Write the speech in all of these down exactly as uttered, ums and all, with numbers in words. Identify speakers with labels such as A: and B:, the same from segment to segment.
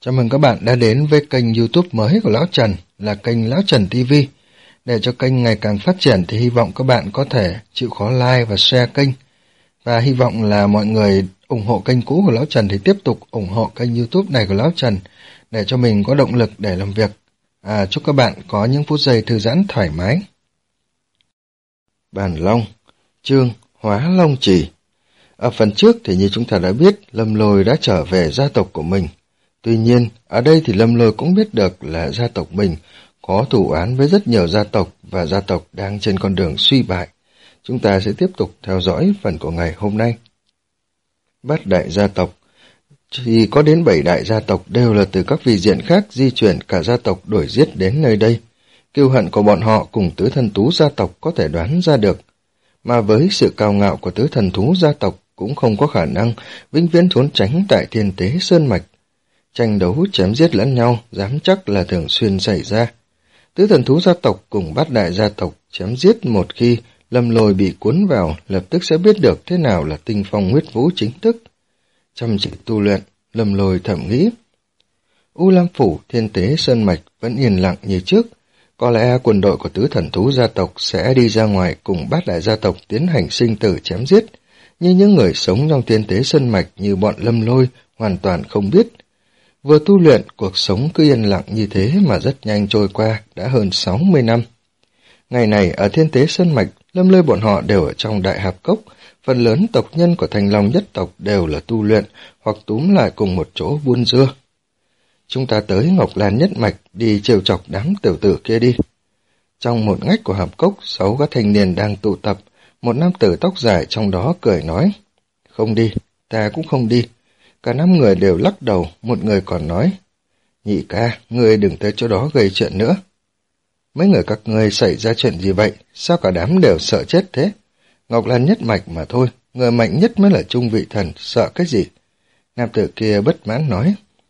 A: Chào mừng các bạn đã đến với kênh YouTube mới của Lão Trần là kênh Lão Trần ti vi. Để cho kênh ngày càng phát triển thì hy vọng các bạn có thể chịu khó like và share kênh. Và hy vọng là mọi người ủng hộ kênh cũ của Lão Trần thì tiếp tục ủng hộ kênh YouTube này của Lão Trần để cho mình có động lực để làm việc. À, chúc các bạn có những phút giây thư giãn thoải mái. Bàn Long, chương Hóa Long Chỉ. Ở phần trước thì như chúng ta đã biết, Lâm Lôi đã trở về gia tộc của mình. Tuy nhiên, ở đây thì Lâm Lôi cũng biết được là gia tộc mình có thù oán với rất nhiều gia tộc và gia tộc đang trên con đường suy bại. Chúng ta sẽ tiếp tục theo dõi phần của ngày hôm nay. Bát đại gia tộc thì có đến bảy đại gia tộc đều là từ các vị diện khác di chuyển cả gia tộc đuổi giết đến nơi đây. Kiêu hận của bọn họ cùng tứ thần thú gia tộc có thể đoán ra được. Mà với sự cao ngạo của tứ thần thú gia tộc cũng không có khả năng vĩnh viễn trốn tránh tại Thiên Tế Sơn Mạch. Tranh đấu chém giết lẫn nhau dám chắc là thường xuyên xảy ra. Tứ thần thú gia tộc cùng bát đại gia tộc chém giết một khi Lâm Lôi bị cuốn vào, lập tức sẽ biết được thế nào là tinh phong huyết vũ chính thức. Chăm chỉ tu luyện, Lâm Lôi thầm nghĩ. U Lam Phủ, Thiên Tế Sơn Mạch vẫn yên lặng như trước. Có lẽ quân đội của tứ thần thú gia tộc sẽ đi ra ngoài cùng bát đại gia tộc tiến hành sinh tử chém giết. Nhưng những người sống trong Thiên Tế Sơn Mạch như bọn Lâm Lôi hoàn toàn không biết. Vừa tu luyện, cuộc sống cứ yên lặng như thế mà rất nhanh trôi qua, đã hơn sáu mươi năm. Ngày này ở Thiên Tế Sơn Mạch, Lâm Lôi bọn họ đều ở trong Đại Hạp Cốc, phần lớn tộc nhân của Thành Long nhất tộc đều là tu luyện hoặc túm lại cùng một chỗ buôn dưa. Chúng ta tới Ngọc Lan Nhất Mạch đi trêu chọc đám tiểu tử kia đi. Trong một ngách của Hạp Cốc, sáu các thanh niên đang tụ tập, một nam tử tóc dài trong đó cười nói, không đi, ta cũng không đi. Cả năm người đều lắc đầu, một người còn nói, nhị ca, ngươi đừng tới chỗ đó gây chuyện nữa. Mấy người các ngươi xảy ra chuyện gì vậy, sao cả đám đều sợ chết thế? Ngọc Lan Nhất Mạch mà thôi, người mạnh nhất mới là trung vị thần, sợ cái gì? Nam tử kia bất mãn nói,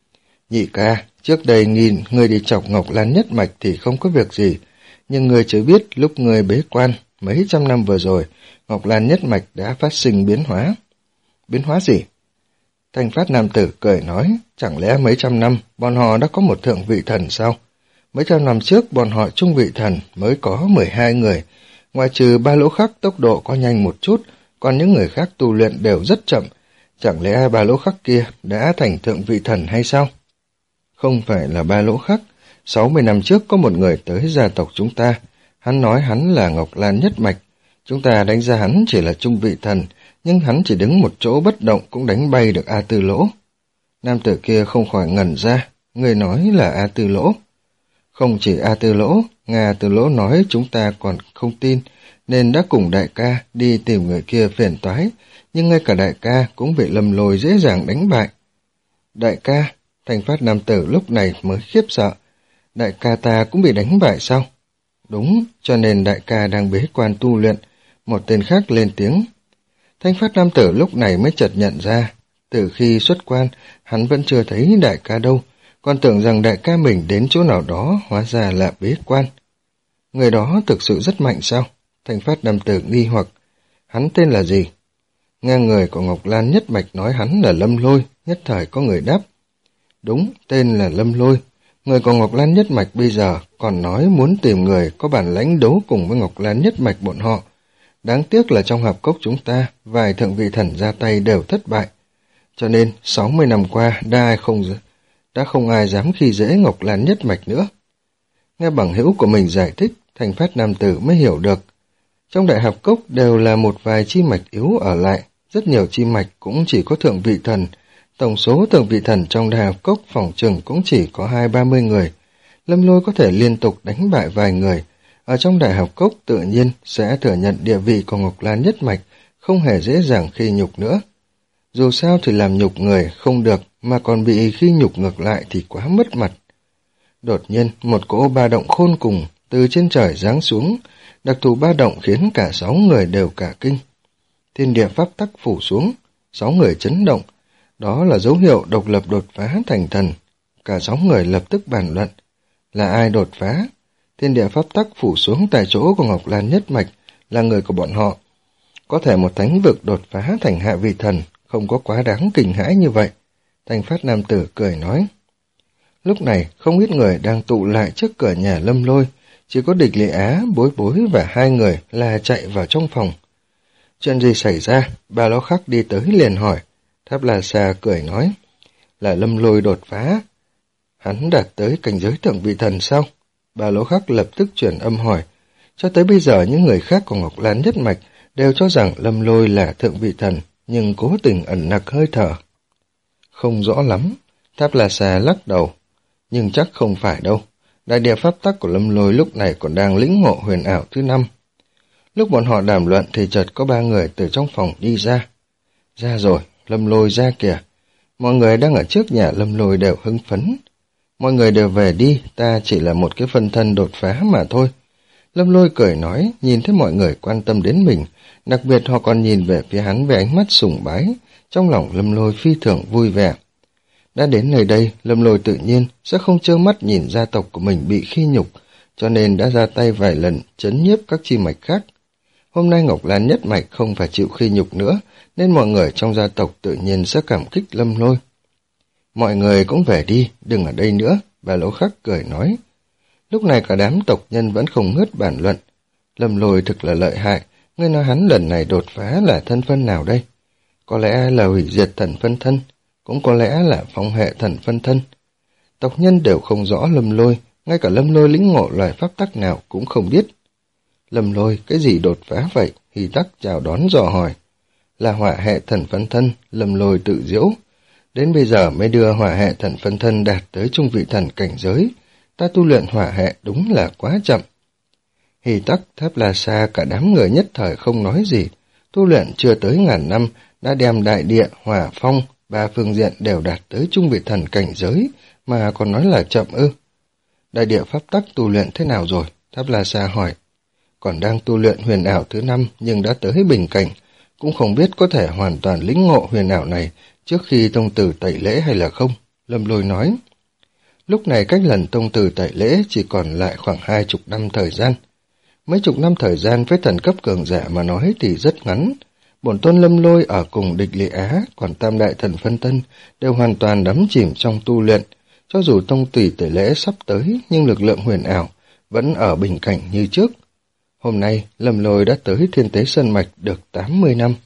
A: nhị ca, trước đây nghìn ngươi đi chọc Ngọc Lan Nhất Mạch thì không có việc gì, nhưng ngươi chưa biết lúc ngươi bế quan, mấy trăm năm vừa rồi, Ngọc Lan Nhất Mạch đã phát sinh biến hóa. Biến hóa gì? Thanh Phát nam tử cười nói, chẳng lẽ mấy trăm năm bọn họ đã có một thượng vị thần sao? Mấy trăm năm trước bọn họ trung vị thần mới có mười hai người, ngoại trừ ba lỗ khắc tốc độ có nhanh một chút, còn những người khác tu luyện đều rất chậm. Chẳng lẽ ba lỗ khắc kia đã thành thượng vị thần hay sao? Không phải là ba lỗ khắc, sáu mươi năm trước có một người tới gia tộc chúng ta, hắn nói hắn là Ngọc Lan Nhất Mạch, chúng ta đánh giá hắn chỉ là trung vị thần, nhưng hắn chỉ đứng một chỗ bất động cũng đánh bay được A Tư Lỗ. Nam tử kia không khỏi ngẩn ra, người nói là A Tư Lỗ. Không chỉ A Tư Lỗ, Nga Tư Lỗ nói chúng ta còn không tin, nên đã cùng đại ca đi tìm người kia phiền toái, nhưng ngay cả đại ca cũng bị Lâm Lôi dễ dàng đánh bại. Đại ca, Thanh Phát nam tử lúc này mới khiếp sợ, đại ca ta cũng bị đánh bại sao? Đúng, cho nên đại ca đang bế quan tu luyện, một tên khác lên tiếng. Thanh Phát nam tử lúc này mới chợt nhận ra, từ khi xuất quan, hắn vẫn chưa thấy đại ca đâu, còn tưởng rằng đại ca mình đến chỗ nào đó, hóa ra là bế quan. Người đó thực sự rất mạnh sao? Thanh Phát nam tử nghi hoặc, hắn tên là gì? Nghe người của Ngọc Lan Nhất Mạch nói hắn là Lâm Lôi, nhất thời có người đáp. Đúng, tên là Lâm Lôi. Người của Ngọc Lan Nhất Mạch bây giờ còn nói muốn tìm người có bản lãnh đấu cùng với Ngọc Lan Nhất Mạch bọn họ. Đáng tiếc là trong Hạp Cốc chúng ta, vài thượng vị thần ra tay đều thất bại. Cho nên, sáu mươi năm qua, đã, ai không, đã không ai dám khi dễ Ngọc Lan Nhất Mạch nữa. Nghe bằng hữu của mình giải thích, Thanh Phát nam tử mới hiểu được. Trong Đại Hạp Cốc đều là một vài chi mạch yếu ở lại, rất nhiều chi mạch cũng chỉ có thượng vị thần. Tổng số thượng vị thần trong Đại Hạp Cốc phỏng chừng cũng chỉ có hai ba mươi người. Lâm Lôi có thể liên tục đánh bại vài người. Ở trong Đại Hạp Cốc tự nhiên sẽ thừa nhận địa vị của Ngọc Lan Nhất Mạch, không hề dễ dàng khi nhục nữa. Dù sao thì làm nhục người không được, mà còn bị khi nhục ngược lại thì quá mất mặt. Đột nhiên, một cỗ ba động khôn cùng từ trên trời giáng xuống, đặc thù ba động khiến cả sáu người đều cả kinh. Thiên địa pháp tắc phủ xuống, sáu người chấn động, đó là dấu hiệu độc lập đột phá thành thần. Cả sáu người lập tức bàn luận, là ai đột phá? Thiên địa pháp tắc phủ xuống tại chỗ của Ngọc Lan Nhất Mạch là người của bọn họ. Có thể một thánh vực đột phá thành hạ vị thần, không có quá đáng kinh hãi như vậy. Thanh Phát nam tử cười nói, Lúc này không ít người đang tụ lại trước cửa nhà Lâm Lôi, chỉ có Địch Lệ Á, Bối Bối và hai người là chạy vào trong phòng. Chuyện gì xảy ra? Bà Lão Khắc đi tới liền hỏi. Tháp La Sa cười nói, là Lâm Lôi đột phá. Hắn đạt tới cảnh giới thượng vị thần sao? Bà Lão Khắc lập tức chuyển âm hỏi. Cho tới bây giờ những người khác của Ngọc Lan nhất mạch đều cho rằng Lâm Lôi là thượng vị thần, nhưng cố tình ẩn nặc hơi thở. Không rõ lắm. Tháp La Sa lắc đầu. Nhưng chắc không phải đâu. Đại địa pháp tắc của Lâm Lôi lúc này còn đang lĩnh ngộ huyền ảo thứ năm. Lúc bọn họ đàm luận thì chợt có ba người từ trong phòng đi ra. Ra rồi, Lâm Lôi ra kìa. Mọi người đang ở trước nhà Lâm Lôi đều hưng phấn. Mọi người đều về đi, ta chỉ là một cái phân thân đột phá mà thôi. Lâm Lôi cười nói, nhìn thấy mọi người quan tâm đến mình, đặc biệt họ còn nhìn về phía hắn với ánh mắt sùng bái. Trong lòng Lâm Lôi phi thường vui vẻ. Đã đến nơi đây, Lâm Lôi tự nhiên sẽ không trơ mắt nhìn gia tộc của mình bị khi nhục, cho nên đã ra tay vài lần trấn nhiếp các chi mạch khác. Hôm nay Ngọc Lan nhất mạch không phải chịu khi nhục nữa, nên mọi người trong gia tộc tự nhiên sẽ cảm kích Lâm Lôi. Mọi người cũng về đi, đừng ở đây nữa, bà Lão Khắc cười nói. Lúc này cả đám tộc nhân vẫn không ngớt bàn luận. Lâm Lôi thực là lợi hại, ngươi nói hắn lần này đột phá là thân phân nào đây? Có lẽ là hủy diệt thần phân thân, cũng có lẽ là phong hệ thần phân thân. Tộc nhân đều không rõ Lâm Lôi, ngay cả Lâm Lôi lĩnh ngộ loại pháp tắc nào cũng không biết. Lâm Lôi, cái gì đột phá vậy? Hy Tắc chào đón dò hỏi. Là hỏa hệ thần phân thân, Lâm Lôi tự giễu. Đến bây giờ mới đưa hỏa hệ thần phân thân đạt tới trung vị thần cảnh giới. Ta tu luyện hỏa hệ đúng là quá chậm. Hy Tắc, Tháp La Sa cả đám người nhất thời không nói gì. Tu luyện chưa tới ngàn năm, đã đem đại địa, hỏa phong, ba phương diện đều đạt tới trung vị thần cảnh giới, mà còn nói là chậm ư. Đại địa pháp tắc tu luyện thế nào rồi? Tháp La Sa hỏi. Còn đang tu luyện huyền ảo thứ năm nhưng đã tới bình cảnh, cũng không biết có thể hoàn toàn lĩnh ngộ huyền ảo này trước khi tông tử tẩy lễ hay là không, Lâm Lôi nói. Lúc này cách lần tông tử tẩy lễ chỉ còn lại khoảng hai chục năm thời gian. Mấy chục năm thời gian với thần cấp cường giả mà nói thì rất ngắn. Bổn tôn Lâm Lôi ở cùng Địch Lệ Á, còn tam đại thần phân thân đều hoàn toàn đắm chìm trong tu luyện. Cho dù tông tử tẩy lễ sắp tới nhưng lực lượng huyền ảo vẫn ở bình cảnh như trước. Hôm nay, Lâm Lôi đã tới Thiên Tế Sơn Mạch được tám mươi năm.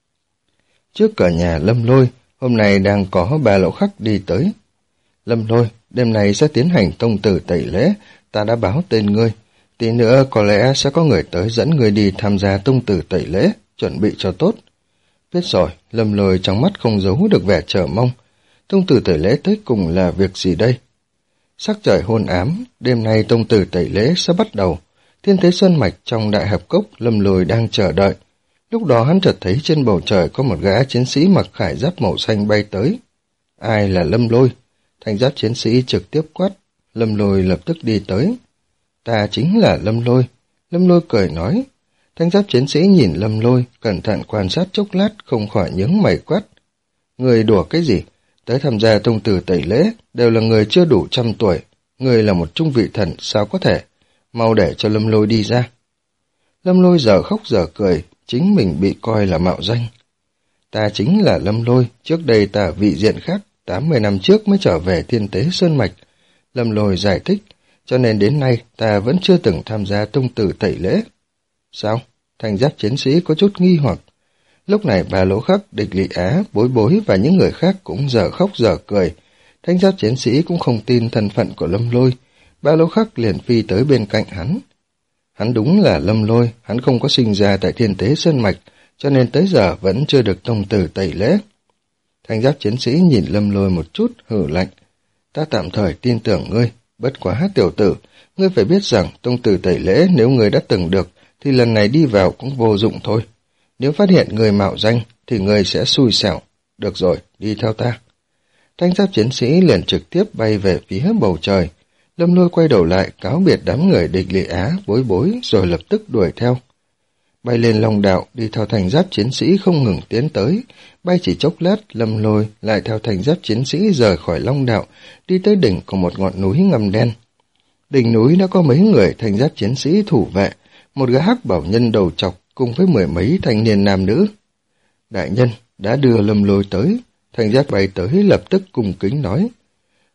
A: Trước cửa nhà Lâm Lôi, hôm nay đang có bà Lão Khắc đi tới. Lâm Lôi, đêm nay sẽ tiến hành tông tử tẩy lễ, ta đã báo tên ngươi. Tí nữa có lẽ sẽ có người tới dẫn ngươi đi tham gia tông tử tẩy lễ, chuẩn bị cho tốt. Biết rồi, Lâm Lôi trong mắt không giấu được vẻ chờ mong. Tông tử tẩy lễ tới cùng là việc gì đây? Sắc trời hôn ám, đêm nay tông tử tẩy lễ sẽ bắt đầu. Thiên Tế Sơn Mạch trong đại hợp cốc, Lâm Lôi đang chờ đợi. Lúc đó hắn chợt thấy trên bầu trời có một gã chiến sĩ mặc khải giáp màu xanh bay tới. Ai là Lâm Lôi? Thanh giáp chiến sĩ trực tiếp quát. Lâm Lôi lập tức đi tới. Ta chính là Lâm Lôi. Lâm Lôi cười nói. Thanh giáp chiến sĩ nhìn Lâm Lôi, cẩn thận quan sát chốc lát, không khỏi nhướng mày quát. Người đùa cái gì? Tới tham gia tông tử tẩy lễ, đều là người chưa đủ trăm tuổi. Người là một trung vị thần, sao có thể? Mau để cho Lâm Lôi đi ra. Lâm Lôi giờ khóc giờ cười, chính mình bị coi là mạo danh. Ta chính là Lâm Lôi, trước đây ta ở vị diện khác, tám mươi năm trước mới trở về Thiên Tế Sơn Mạch. Lâm Lôi giải thích, cho nên đến nay ta vẫn chưa từng tham gia tông tử tẩy lễ. Sao? Thanh giáp chiến sĩ có chút nghi hoặc. Lúc này bà Lão Khắc, Địch Lệ Á, Bối Bối và những người khác cũng giờ khóc giờ cười. Thanh giáp chiến sĩ cũng không tin thân phận của Lâm Lôi. Bà Lão Khắc liền phi tới bên cạnh hắn. Hắn đúng là Lâm Lôi, hắn không có sinh ra tại Thiên Tế Sơn Mạch, cho nên tới giờ vẫn chưa được tông tử tẩy lễ. Thanh giáp chiến sĩ nhìn Lâm Lôi một chút, hừ lạnh. Ta tạm thời tin tưởng ngươi, bất quá tiểu tử, ngươi phải biết rằng tông tử tẩy lễ nếu ngươi đã từng được, thì lần này đi vào cũng vô dụng thôi. Nếu phát hiện người mạo danh, thì ngươi sẽ xui xẻo. Được rồi, đi theo ta. Thanh giáp chiến sĩ liền trực tiếp bay về phía bầu trời. Lâm Lôi quay đầu lại, cáo biệt đám người Địch Lệ Á, Bối Bối, rồi lập tức đuổi theo. Bay lên Long Đạo, đi theo thành giáp chiến sĩ không ngừng tiến tới. Bay chỉ chốc lát, Lâm Lôi lại theo thành giáp chiến sĩ rời khỏi Long Đạo, đi tới đỉnh của một ngọn núi ngầm đen. Đỉnh núi đã có mấy người thành giáp chiến sĩ thủ vệ, một gã hắc bảo nhân đầu trọc cùng với mười mấy thanh niên nam nữ. Đại nhân đã đưa Lâm Lôi tới, thành giáp bay tới lập tức cung kính nói.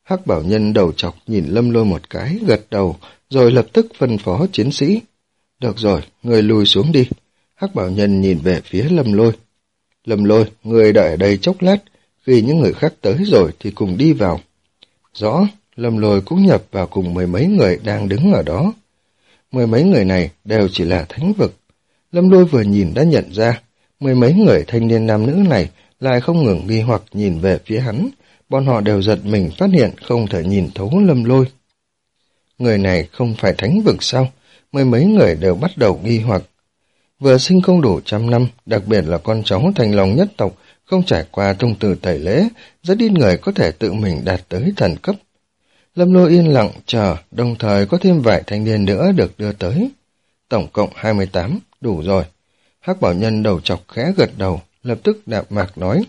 A: Hắc bảo nhân đầu chọc nhìn Lâm Lôi một cái, gật đầu, rồi lập tức phân phó chiến sĩ. Được rồi, người lùi xuống đi. Hắc bảo nhân nhìn về phía Lâm Lôi. Lâm Lôi, người đợi ở đây chốc lát, khi những người khác tới rồi thì cùng đi vào. Rõ, Lâm Lôi cũng nhập vào cùng mười mấy người đang đứng ở đó. Mười mấy người này đều chỉ là thánh vực. Lâm Lôi vừa nhìn đã nhận ra, mười mấy người thanh niên nam nữ này lại không ngừng nghi hoặc nhìn về phía hắn. Bọn họ đều giật mình phát hiện không thể nhìn thấu Lâm Lôi. Người này không phải thánh vực sao? Mười mấy người đều bắt đầu nghi hoặc. Vừa sinh không đủ trăm năm, đặc biệt là con cháu thành lòng nhất tộc, không trải qua thông từ tẩy lễ, rất ít người có thể tự mình đạt tới thần cấp. Lâm Lôi yên lặng chờ, đồng thời có thêm vài thanh niên nữa được đưa tới. Tổng cộng hai mươi tám, đủ rồi. Hắc bảo nhân đầu chọc khẽ gật đầu, lập tức đạm mạc nói.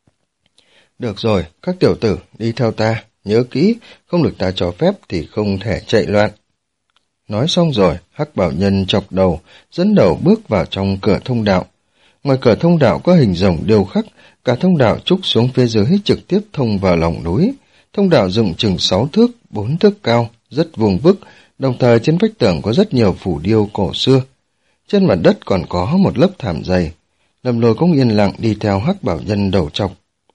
A: Được rồi, các tiểu tử, đi theo ta, nhớ kỹ, không được ta cho phép thì không thể chạy loạn. Nói xong rồi, Hắc bảo nhân chọc đầu, dẫn đầu bước vào trong cửa thông đạo. Ngoài cửa thông đạo có hình rồng điêu khắc, cả thông đạo trúc xuống phía dưới trực tiếp thông vào lòng núi. Thông đạo rộng chừng sáu thước, bốn thước cao, rất vuông vức, đồng thời trên vách tường có rất nhiều phủ điêu cổ xưa. Trên mặt đất còn có một lớp thảm dày. Lâm Lôi cũng yên lặng đi theo Hắc bảo nhân đầu chọc.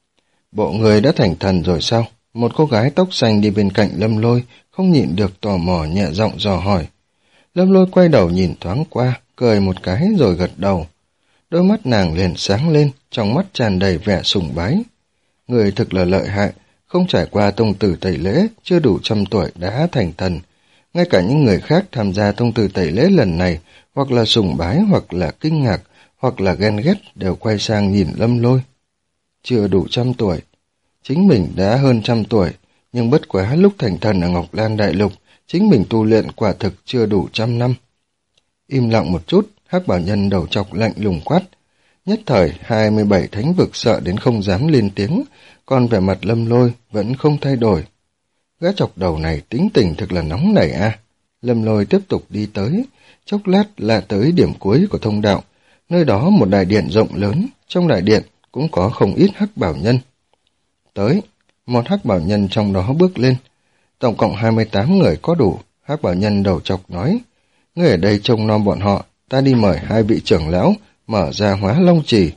A: Bộ người đã thành thần rồi sao? Một cô gái tóc xanh đi bên cạnh Lâm Lôi, không nhịn được tò mò nhẹ giọng dò hỏi. Lâm Lôi quay đầu nhìn thoáng qua, cười một cái rồi gật đầu. Đôi mắt nàng liền sáng lên, trong mắt tràn đầy vẻ sùng bái. Người thực là lợi hại, không trải qua tông tử tẩy lễ, chưa đủ trăm tuổi đã thành thần. Ngay cả những người khác tham gia tông tử tẩy lễ lần này, hoặc là sùng bái, hoặc là kinh ngạc, hoặc là ghen ghét đều quay sang nhìn Lâm Lôi. Chưa đủ trăm tuổi. Chính mình đã hơn trăm tuổi, nhưng bất quá lúc thành thần ở Ngọc Lan Đại Lục, chính mình tu luyện quả thực chưa đủ trăm năm. Im lặng một chút, Hắc bảo nhân đầu chọc lạnh lùng quát. Nhất thời, hai mươi bảy thánh vực sợ đến không dám lên tiếng, còn vẻ mặt Lâm Lôi vẫn không thay đổi. Gã chọc đầu này tính tình thật là nóng nảy à. Lâm Lôi tiếp tục đi tới, chốc lát là tới điểm cuối của thông đạo. Nơi đó một đại điện rộng lớn, trong đại điện cũng có không ít Hắc bảo nhân. Tới, một Hắc bảo nhân trong đó bước lên. Tổng cộng hai mươi tám người có đủ, Hắc bảo nhân đầu chọc nói. Ngươi ở đây trông nom bọn họ, ta đi mời hai vị trưởng lão, mở ra Hóa Long Trì.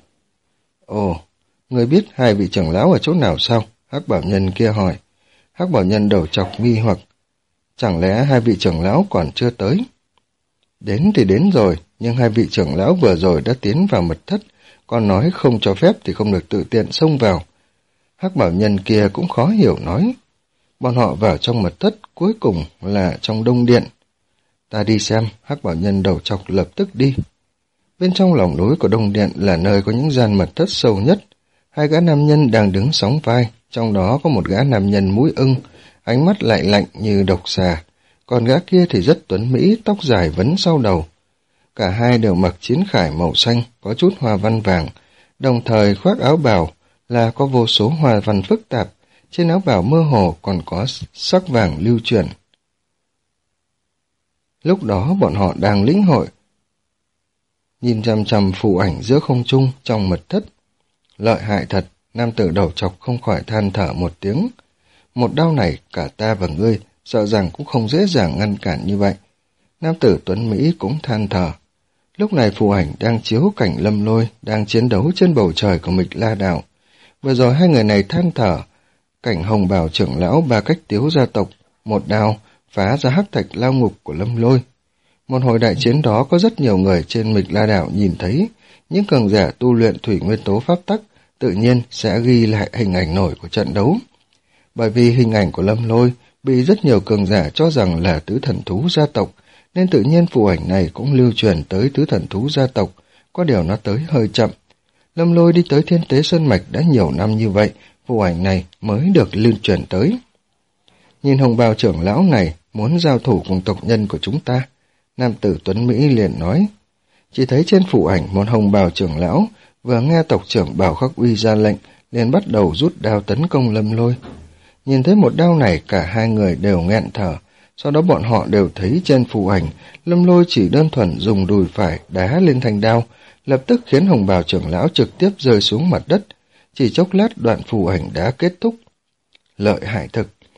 A: Ồ, ngươi biết hai vị trưởng lão ở chỗ nào sao? Hắc bảo nhân kia hỏi. Hắc bảo nhân đầu chọc nghi hoặc. Chẳng lẽ hai vị trưởng lão còn chưa tới? Đến thì đến rồi, nhưng hai vị trưởng lão vừa rồi đã tiến vào mật thất, còn nói không cho phép thì không được tự tiện xông vào. Hắc bảo nhân kia cũng khó hiểu nói. Bọn họ vào trong mật thất, cuối cùng là trong đông điện. Ta đi xem, Hắc bảo nhân đầu chọc lập tức đi. Bên trong lòng núi của đông điện là nơi có những gian mật thất sâu nhất. Hai gã nam nhân đang đứng sóng vai, trong đó có một gã nam nhân mũi ưng, ánh mắt lại lạnh như độc xà, còn gã kia thì rất tuấn mỹ, tóc dài vấn sau đầu. Cả hai đều mặc chiến khải màu xanh, có chút hoa văn vàng, đồng thời khoác áo bào là có vô số hoa văn phức tạp, trên áo bào mơ hồ còn có sắc vàng lưu chuyển. Lúc đó bọn họ đang lĩnh hội, nhìn chằm chằm phù ảnh giữa không trung trong mật thất. Lợi hại thật, nam tử đầu chọc không khỏi than thở một tiếng. Một đao này cả ta và ngươi sợ rằng cũng không dễ dàng ngăn cản như vậy. Nam tử tuấn Mỹ cũng than thở. Lúc này phù ảnh đang chiếu cảnh Lâm Lôi đang chiến đấu trên bầu trời của Mịch La Đảo. Vừa rồi hai người này than thở cảnh hồng bào trưởng lão Ba Cách Tiếu gia tộc một đao phá ra hắc thạch lao ngục của Lâm Lôi. Một hồi đại chiến đó có rất nhiều người trên Mịch La Đảo nhìn thấy, những cường giả tu luyện thủy nguyên tố pháp tắc tự nhiên sẽ ghi lại hình ảnh nổi của trận đấu. Bởi vì hình ảnh của Lâm Lôi bị rất nhiều cường giả cho rằng là tứ thần thú gia tộc, nên tự nhiên phù ảnh này cũng lưu truyền tới tứ thần thú gia tộc, có điều nó tới hơi chậm. Lâm Lôi đi tới Thiên Tế Sơn Mạch đã nhiều năm như vậy, phù ảnh này mới được lưu truyền tới. Nhìn hồng bào trưởng lão này muốn giao thủ cùng tộc nhân của chúng ta, nam tử tuấn Mỹ liền nói. Chỉ thấy trên phù ảnh một hồng bào trưởng lão vừa nghe tộc trưởng Bảo Khắc Uy ra lệnh, liền bắt đầu rút đao tấn công Lâm Lôi. Nhìn thấy một đao này cả hai người đều nghẹn thở, sau đó bọn họ đều thấy trên phù ảnh Lâm Lôi chỉ đơn thuần dùng đùi phải đá lên thanh đao, lập tức khiến hồng bào trưởng lão trực tiếp rơi xuống mặt đất. Chỉ chốc lát đoạn phù ảnh đã kết thúc. Lợi hại thực,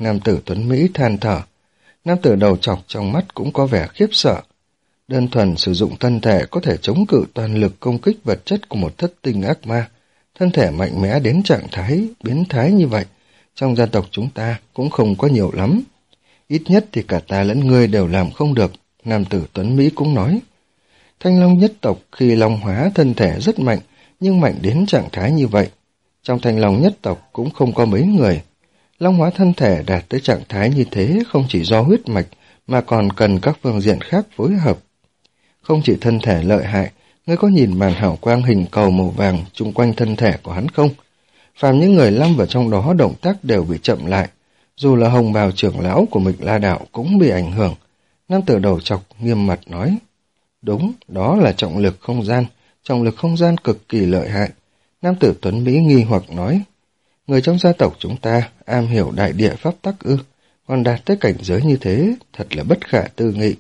A: nam tử tuấn Mỹ than thở. Nam tử đầu trọc trong mắt cũng có vẻ khiếp sợ. Đơn thuần sử dụng thân thể có thể chống cự toàn lực công kích vật chất của một thất tinh ác ma. Thân thể mạnh mẽ đến trạng thái, biến thái như vậy. Trong gia tộc chúng ta cũng không có nhiều lắm. Ít nhất thì cả ta lẫn ngươi đều làm không được, nam tử tuấn Mỹ cũng nói. Thanh Long nhất tộc khi long hóa thân thể rất mạnh, nhưng mạnh đến trạng thái như vậy. Trong Thanh Long nhất tộc cũng không có mấy người. Long hóa thân thể đạt tới trạng thái như thế không chỉ do huyết mạch, mà còn cần các phương diện khác phối hợp. Không chỉ thân thể lợi hại, ngươi có nhìn màn hào quang hình cầu màu vàng chung quanh thân thể của hắn không? Phàm những người lâm vào trong đó động tác đều bị chậm lại, dù là hồng bào trưởng lão của Mịch La Đạo cũng bị ảnh hưởng. Nam tử đầu trọc nghiêm mặt nói, đúng, đó là trọng lực không gian, trọng lực không gian cực kỳ lợi hại. Nam tử tuấn Mỹ nghi hoặc nói, người trong gia tộc chúng ta am hiểu đại địa pháp tắc ư, còn đạt tới cảnh giới như thế, thật là bất khả tư nghị.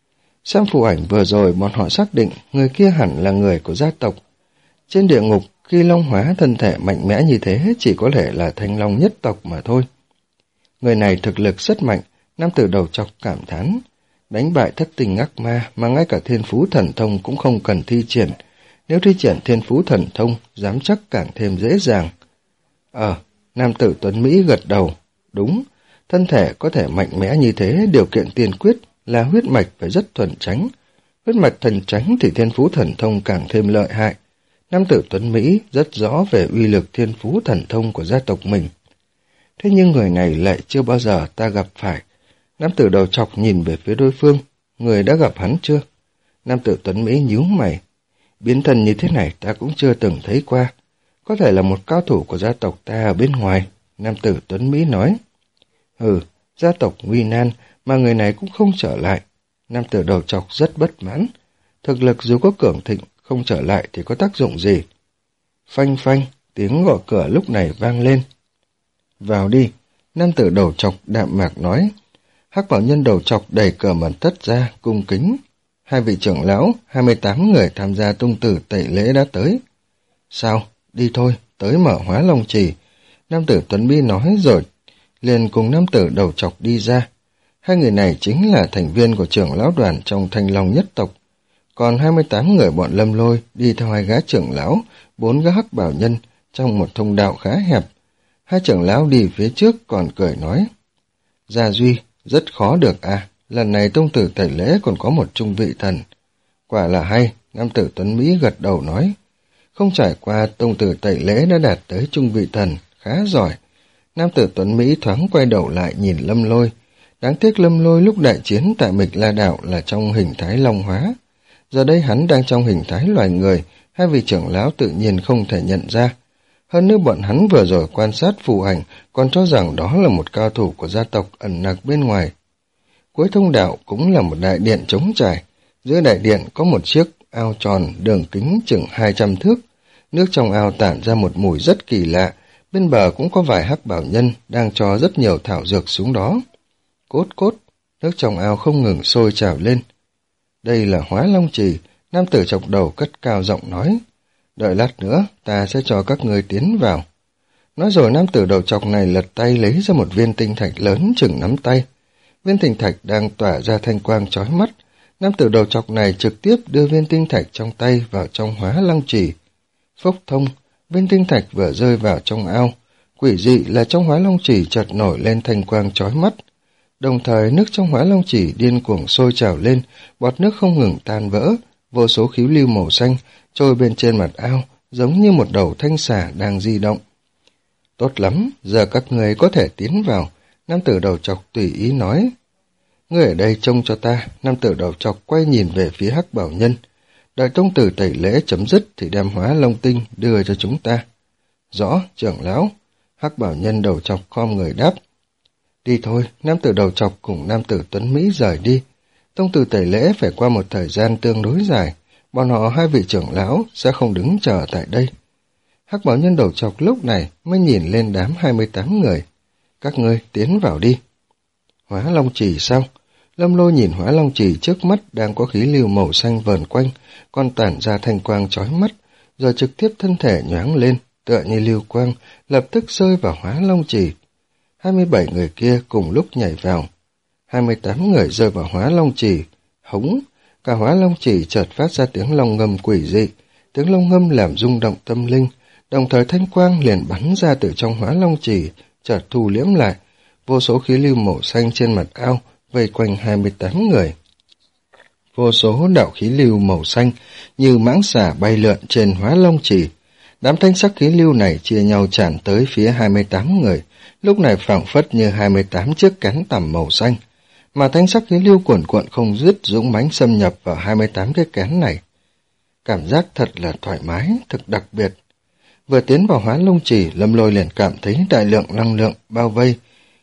A: Xem phù ảnh vừa rồi bọn họ xác định người kia hẳn là người của gia tộc. Trên địa ngục, khi long hóa thân thể mạnh mẽ như thế chỉ có thể là Thanh Long nhất tộc mà thôi. Người này thực lực rất mạnh, nam tử đầu trọc cảm thán. Đánh bại thất tình ác ma mà ngay cả thiên phú thần thông cũng không cần thi triển. Nếu thi triển thiên phú thần thông, dám chắc càng thêm dễ dàng. Ờ, nam tử tuấn Mỹ gật đầu. Đúng, thân thể có thể mạnh mẽ như thế, điều kiện tiên quyết là huyết mạch phải rất thuần tránh. Huyết mạch thần tránh thì thiên phú thần thông càng thêm lợi hại. Nam tử tuấn Mỹ rất rõ về uy lực thiên phú thần thông của gia tộc mình. Thế nhưng người này lại chưa bao giờ ta gặp phải. Nam tử đầu trọc nhìn về phía đối phương. Người đã gặp hắn chưa? Nam tử tuấn Mỹ nhíu mày. Biến thân như thế này ta cũng chưa từng thấy qua. Có thể là một cao thủ của gia tộc ta ở bên ngoài. Nam tử tuấn Mỹ nói. Ừ, gia tộc nguy nan mà người này cũng không trở lại. Nam tử đầu trọc rất bất mãn. Thực lực dù có cường thịnh, không trở lại thì có tác dụng gì? Phanh phanh, tiếng gõ cửa lúc này vang lên. Vào đi, nam tử đầu trọc đạm mạc nói. Hắc bảo nhân đầu trọc đẩy cửa mật thất ra, cung kính. Hai vị trưởng lão, hai mươi tám người tham gia tung tử tẩy lễ đã tới. Sao? Đi thôi, tới mở hóa long trì. Nam tử Tuấn Bi nói rồi, liền cùng nam tử đầu trọc đi ra. Hai người này chính là thành viên của trưởng lão đoàn trong Thanh Long nhất tộc. Còn hai mươi tám người bọn Lâm Lôi đi theo hai gã trưởng lão, bốn gã hắc bảo nhân trong một thông đạo khá hẹp. Hai trưởng lão đi phía trước còn cười nói. Gia Duy, rất khó được à, lần này tông tử tẩy lễ còn có một trung vị thần. Quả là hay, nam tử Tuấn Mỹ gật đầu nói. Không trải qua tông tử tẩy lễ đã đạt tới trung vị thần, khá giỏi. Nam tử Tuấn Mỹ thoáng quay đầu lại nhìn Lâm Lôi. Đáng tiếc Lâm Lôi lúc đại chiến tại Mịch La Đạo là trong hình thái long hóa. Giờ đây hắn đang trong hình thái loài người, hai vị trưởng lão tự nhiên không thể nhận ra. Hơn nữa bọn hắn vừa rồi quan sát phù ảnh, còn cho rằng đó là một cao thủ của gia tộc ẩn nặc bên ngoài. Cuối thông đạo cũng là một đại điện trống trải. Giữa đại điện có một chiếc ao tròn đường kính chừng hai trăm thước. Nước trong ao tản ra một mùi rất kỳ lạ. Bên bờ cũng có vài hắc bảo nhân đang cho rất nhiều thảo dược xuống đó. Cốt cốt, nước trong ao không ngừng sôi trào lên. Đây là hóa long trì, nam tử chọc đầu cất cao giọng nói. Đợi lát nữa, ta sẽ cho các ngươi tiến vào. Nói rồi nam tử đầu chọc này lật tay lấy ra một viên tinh thạch lớn chừng nắm tay. Viên tinh thạch đang tỏa ra thanh quang chói mắt. Nam tử đầu chọc này trực tiếp đưa viên tinh thạch trong tay vào trong hóa long trì. Phốc thông, viên tinh thạch vừa rơi vào trong ao. Quỷ dị là trong hóa long trì chợt nổi lên thanh quang chói mắt. Đồng thời nước trong hóa long trì điên cuồng sôi trào lên, bọt nước không ngừng tan vỡ, vô số khiếu lưu màu xanh trôi bên trên mặt ao, giống như một đầu thanh xà đang di động. Tốt lắm, giờ các người có thể tiến vào, nam tử đầu trọc tùy ý nói. Ngươi ở đây trông cho ta, nam tử đầu trọc quay nhìn về phía hắc bảo nhân. Đợi tông tử tẩy lễ chấm dứt thì đem hóa long tinh đưa cho chúng ta. Rõ, trưởng lão, hắc bảo nhân đầu trọc khom người đáp. Đi thôi, nam tử đầu trọc cùng nam tử Tuấn Mỹ rời đi. Tông tử tẩy lễ phải qua một thời gian tương đối dài, bọn họ hai vị trưởng lão sẽ không đứng chờ tại đây. Hắc bảo nhân đầu trọc lúc này mới nhìn lên đám hai mươi tám người. Các ngươi tiến vào đi. Hóa long trì sao? Lâm Lôi nhìn hóa long trì trước mắt đang có khí lưu màu xanh vờn quanh, còn tản ra thanh quang chói mắt, rồi trực tiếp thân thể nhoáng lên, tựa như lưu quang, lập tức rơi vào hóa long trì. hai mươi bảy người kia cùng lúc nhảy vào. hai mươi tám người rơi vào Hóa Long Trì, hống, cả Hóa Long Trì chợt phát ra tiếng long ngâm quỷ dị, tiếng long ngâm làm rung động tâm linh, đồng thời thanh quang liền bắn ra từ trong Hóa Long Trì, chợt thu liễm lại, vô số khí lưu màu xanh trên mặt ao vây quanh hai mươi tám người. Vô số đạo khí lưu màu xanh như mãng xà bay lượn trên Hóa Long Trì. Đám thanh sắc khí lưu này chia nhau tràn tới phía hai mươi tám người, lúc này phảng phất như hai mươi tám chiếc cánh tằm màu xanh, mà thanh sắc khí lưu cuồn cuộn không dứt dũng mãnh xâm nhập vào hai mươi tám cái kén này. Cảm giác thật là thoải mái, thực đặc biệt. Vừa tiến vào Hóa Long Trì, Lâm Lôi liền cảm thấy đại lượng năng lượng bao vây,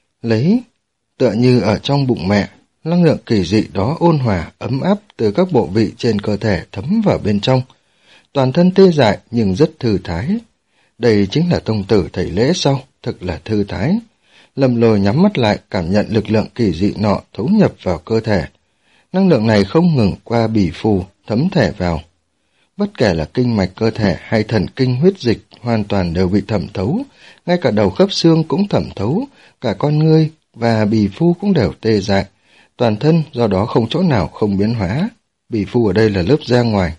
A: lấy tựa như ở trong bụng mẹ. Năng lượng kỳ dị đó ôn hòa, ấm áp từ các bộ vị trên cơ thể thấm vào bên trong. Toàn thân tê dại nhưng rất thư thái. Đây chính là tông tử thầy lễ sau, thực là thư thái. Lâm Lôi nhắm mắt lại, cảm nhận lực lượng kỳ dị nọ thấu nhập vào cơ thể. Năng lượng này không ngừng qua bì phù, thấm thể vào. Bất kể là kinh mạch cơ thể hay thần kinh huyết dịch hoàn toàn đều bị thẩm thấu, ngay cả đầu khớp xương cũng thẩm thấu, cả con ngươi và bì phu cũng đều tê dại. Toàn thân do đó không chỗ nào không biến hóa. Bì phu ở đây là lớp da ngoài.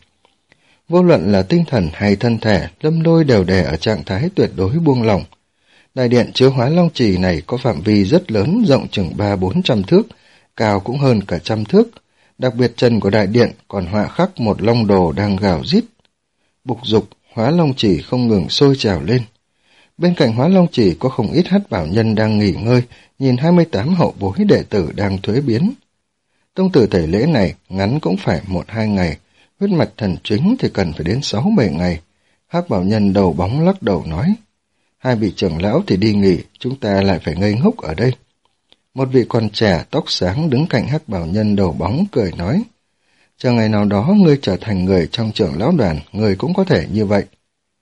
A: Vô luận là tinh thần hay thân thể, Lâm Lôi đều đè ở trạng thái tuyệt đối buông lỏng. Đại điện chứa Hóa Long Trì này có phạm vi rất lớn, rộng chừng ba bốn trăm thước, cao cũng hơn cả trăm thước. Đặc biệt chân của đại điện còn họa khắc một long đồ đang gào rít. Bục dục, Hóa Long Trì không ngừng sôi trào lên. Bên cạnh Hóa Long Trì có không ít hắc bảo nhân đang nghỉ ngơi, nhìn hai mươi tám hậu bối đệ tử đang thuế biến. Tông tử tẩy lễ này ngắn cũng phải một hai ngày, huyết mạch thần chính thì cần phải đến sáu bảy ngày. Hắc bảo nhân đầu bóng lắc đầu nói, hai vị trưởng lão thì đi nghỉ, chúng ta lại phải ngây ngốc ở đây. Một vị con trẻ tóc sáng đứng cạnh hắc bảo nhân đầu bóng cười nói, chờ ngày nào đó ngươi trở thành người trong trưởng lão đoàn, ngươi cũng có thể như vậy.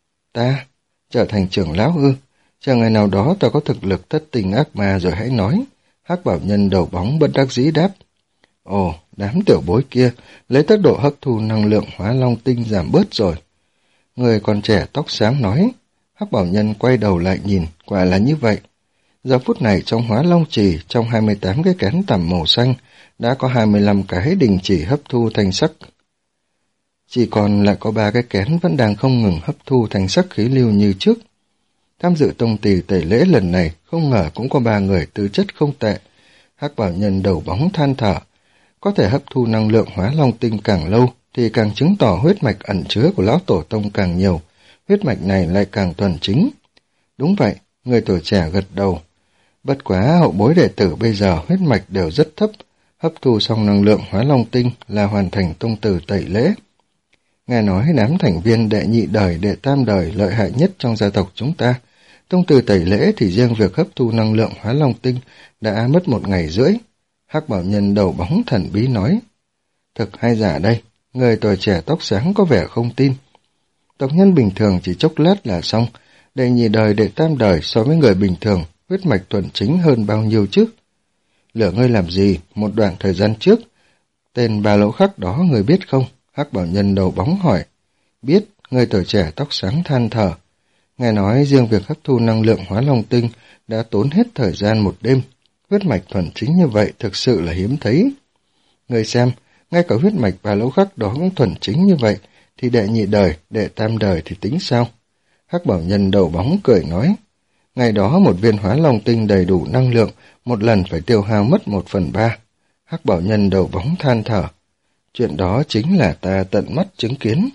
A: Ta trở thành trưởng lão ư? Chờ ngày nào đó ta có thực lực thất tình ác ma rồi hãy nói. Hắc bảo nhân đầu bóng bất đắc dĩ đáp. Ồ, đám tiểu bối kia lấy tốc độ hấp thu năng lượng Hóa Long tinh giảm bớt rồi. Người còn trẻ tóc sáng nói. Hắc bảo nhân quay đầu lại nhìn, quả là như vậy. Giờ phút này trong Hóa Long Trì, trong hai mươi tám cái kén tằm màu xanh, đã có hai mươi lăm cái đình chỉ hấp thu thanh sắc. Chỉ còn lại có ba cái kén vẫn đang không ngừng hấp thu thanh sắc khí lưu như trước. Tham dự tông tỳ tẩy lễ lần này, không ngờ cũng có ba người tư chất không tệ. Hắc bảo nhân đầu bóng than thở. Có thể hấp thu năng lượng Hóa Long tinh càng lâu, thì càng chứng tỏ huyết mạch ẩn chứa của lão tổ tông càng nhiều. Huyết mạch này lại càng thuần chính. Đúng vậy, người tuổi trẻ gật đầu. Bất quá hậu bối đệ tử bây giờ huyết mạch đều rất thấp, hấp thu xong năng lượng Hóa Long tinh là hoàn thành tông tử tẩy lễ. Nghe nói đám thành viên đệ nhị đời, đệ tam đời lợi hại nhất trong gia tộc chúng ta. Tông tử tẩy lễ thì riêng việc hấp thu năng lượng Hóa Long tinh đã mất một ngày rưỡi. Hắc bảo nhân đầu bóng thần bí nói. Thực hay giả đây, người tuổi trẻ tóc sáng có vẻ không tin. Tộc nhân bình thường chỉ chốc lát là xong, đệ nhị đời, đệ tam đời so với người bình thường, huyết mạch thuần chính hơn bao nhiêu chứ? Lửa ngươi làm gì một đoạn thời gian trước? Tên bà lỗ khắc đó người biết không? Hắc bảo nhân đầu bóng hỏi. Biết, người tuổi trẻ tóc sáng than thở. Nghe nói riêng việc hấp thu năng lượng Hóa Long tinh đã tốn hết thời gian một đêm. Huyết mạch thuần chính như vậy thực sự là hiếm thấy. Người xem, ngay cả huyết mạch bà lỗ khắc đó cũng thuần chính như vậy, thì đệ nhị đời, đệ tam đời thì tính sao? Hắc bảo nhân đầu bóng cười nói. Ngày đó một viên Hóa Long tinh đầy đủ năng lượng, một lần phải tiêu hao mất một phần ba. Hắc bảo nhân đầu bóng than thở. Chuyện đó chính là ta tận mắt chứng kiến.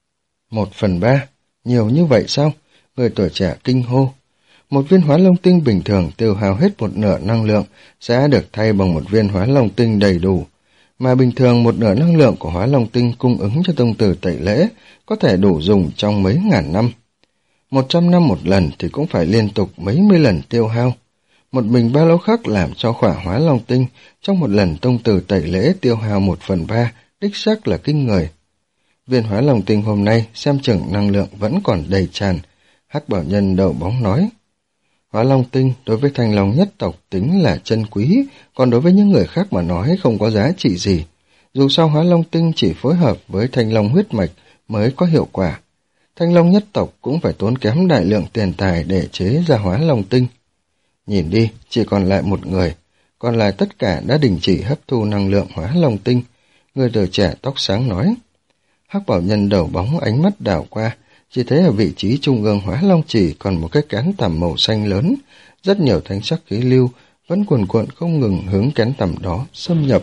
A: Một phần ba? Nhiều như vậy sao? Người tuổi trẻ kinh hô. Một viên Hóa Long tinh bình thường tiêu hao hết một nửa năng lượng sẽ được thay bằng một viên Hóa Long tinh đầy đủ. Mà bình thường một nửa năng lượng của Hóa Long tinh cung ứng cho tông tử tẩy lễ có thể đủ dùng trong mấy ngàn năm. Một trăm năm một lần thì cũng phải liên tục mấy mươi lần tiêu hao. Một mình ba lỗ khắc làm cho khỏa Hóa Long tinh trong một lần tông tử tẩy lễ tiêu hao một phần ba, đích xác là kinh người. Viên Hóa Long tinh hôm nay xem chừng năng lượng vẫn còn đầy tràn. Hắc bảo nhân đầu bóng nói. Hóa Long tinh đối với Thanh Long nhất tộc tính là chân quý, còn đối với những người khác mà nói không có giá trị gì. Dù sao Hóa Long tinh chỉ phối hợp với Thanh Long huyết mạch mới có hiệu quả. Thanh Long nhất tộc cũng phải tốn kém đại lượng tiền tài để chế ra Hóa Long tinh. Nhìn đi, chỉ còn lại một người, còn lại tất cả đã đình chỉ hấp thu năng lượng Hóa Long Tinh. Người đời trẻ tóc sáng nói. Hắc Bảo Nhân đầu bóng ánh mắt đảo qua, chỉ thấy ở vị trí trung ương Hóa Long Chỉ còn một cái kén tằm màu xanh lớn, rất nhiều thanh sắc khí lưu vẫn cuồn cuộn không ngừng hướng kén tằm đó xâm nhập.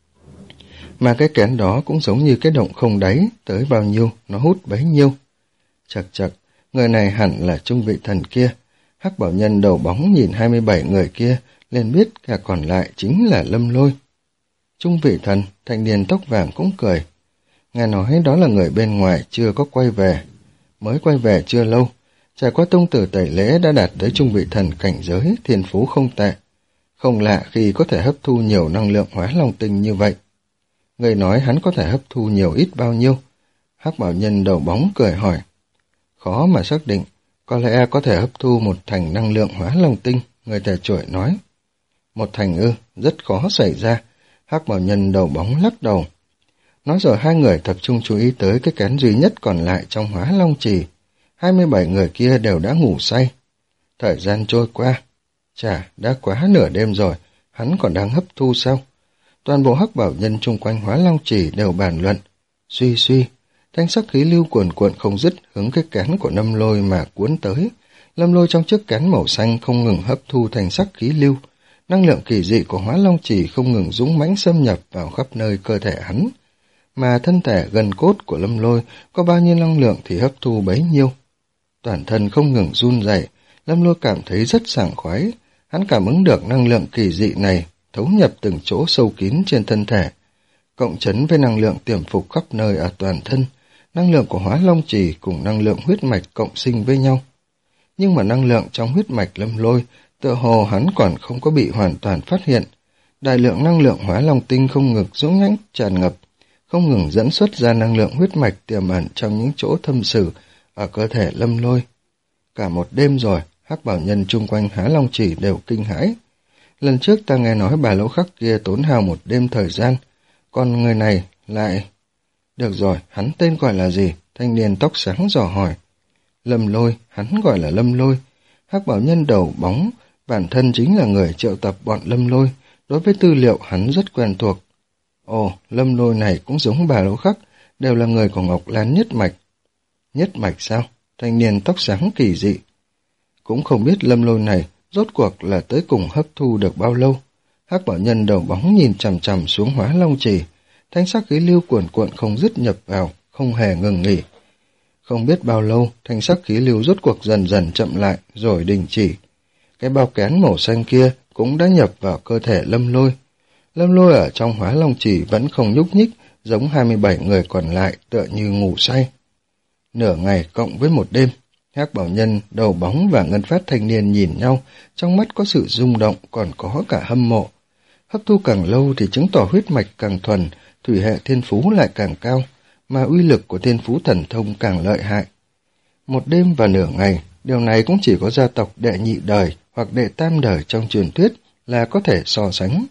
A: Mà cái kén đó cũng giống như cái động không đáy, tới bao nhiêu nó hút bấy nhiêu. Chật chật, người này hẳn là trung vị thần kia. Hắc Bảo Nhân đầu bóng nhìn hai mươi bảy người kia, liền biết cả còn lại chính là Lâm Lôi. Trung vị thần, thanh niên tóc vàng cũng cười. Nghe nói đó là người bên ngoài chưa có quay về. Mới quay về chưa lâu, trải qua tông tử tẩy lễ đã đạt tới trung vị thần cảnh giới, thiên phú không tệ. Không lạ khi có thể hấp thu nhiều năng lượng Hóa Long Tinh như vậy. Người nói hắn có thể hấp thu nhiều ít bao nhiêu? Hắc Bảo Nhân đầu bóng cười hỏi. Khó mà xác định, có lẽ có thể hấp thu một thành năng lượng Hóa Long Tinh, người trẻ tuổi nói. Một thành ư, rất khó xảy ra. Hắc Bảo Nhân đầu bóng lắc đầu. Nói rồi hai người tập trung chú ý tới cái kén duy nhất còn lại trong Hóa Long Trì. hai mươi bảy người kia đều đã ngủ say. Thời gian trôi qua. Chà, đã quá nửa đêm rồi, hắn còn đang hấp thu sao? Toàn bộ Hắc Bảo Nhân chung quanh Hóa Long Trì đều bàn luận. Suy suy, thanh sắc khí lưu cuồn cuộn không dứt hướng cái kén của Lâm Lôi mà cuốn tới. Lâm Lôi trong chiếc kén màu xanh không ngừng hấp thu thanh sắc khí lưu. Năng lượng kỳ dị của Hóa Long Trì không ngừng dũng mãnh xâm nhập vào khắp nơi cơ thể hắn. Mà thân thể gần cốt của Lâm Lôi có bao nhiêu năng lượng thì hấp thu bấy nhiêu. Toàn thân không ngừng run rẩy, Lâm Lôi cảm thấy rất sảng khoái. Hắn cảm ứng được năng lượng kỳ dị này thấu nhập từng chỗ sâu kín trên thân thể, cộng chấn với năng lượng tiềm phục khắp nơi ở toàn thân. Năng lượng của Hóa Long Trì cùng năng lượng huyết mạch cộng sinh với nhau. Nhưng mà năng lượng trong huyết mạch Lâm Lôi tựa hồ hắn còn không có bị hoàn toàn phát hiện. Đại lượng năng lượng Hóa Long Tinh không ngừng dũng mãnh tràn ngập, không ngừng dẫn xuất ra năng lượng huyết mạch tiềm ẩn trong những chỗ thâm sử ở cơ thể Lâm Lôi. Cả một đêm rồi, Hắc Bảo Nhân chung quanh Hóa Long Trì đều kinh hãi. Lần trước ta nghe nói bà lỗ khắc kia tốn hao một đêm thời gian, còn người này lại... Được rồi, hắn tên gọi là gì? Thanh niên tóc sáng dò hỏi. Lâm Lôi, hắn gọi là Lâm Lôi. Hắc Bảo Nhân đầu bóng, bản thân chính là người triệu tập bọn Lâm Lôi, đối với tư liệu hắn rất quen thuộc. Ồ, Lâm Lôi này cũng giống bà lỗ khắc, đều là người của Ngọc Lan nhất mạch. Nhất mạch sao? Thanh niên tóc sáng kỳ dị. Cũng không biết Lâm Lôi này rốt cuộc là tới cùng hấp thu được bao lâu. Hắc Bảo Nhân đầu bóng nhìn chằm chằm xuống Hóa Long Trì, thanh sắc khí lưu cuồn cuộn không dứt nhập vào, không hề ngừng nghỉ. Không biết bao lâu, thanh sắc khí lưu rốt cuộc dần dần chậm lại rồi đình chỉ. Cái bao kén màu xanh kia cũng đã nhập vào cơ thể Lâm Lôi. Lâm Lôi ở trong Hóa Long Trì vẫn không nhúc nhích, giống hai mươi bảy người còn lại tựa như ngủ say. Nửa ngày cộng với một đêm, Hắc Bảo Nhân, đầu bóng và ngân phát thanh niên nhìn nhau, trong mắt có sự rung động, còn có cả hâm mộ. Hấp thu càng lâu thì chứng tỏ huyết mạch càng thuần, thủy hệ thiên phú lại càng cao, mà uy lực của thiên phú thần thông càng lợi hại. Một đêm và nửa ngày, điều này cũng chỉ có gia tộc đệ nhị đời hoặc đệ tam đời trong truyền thuyết là có thể so sánh.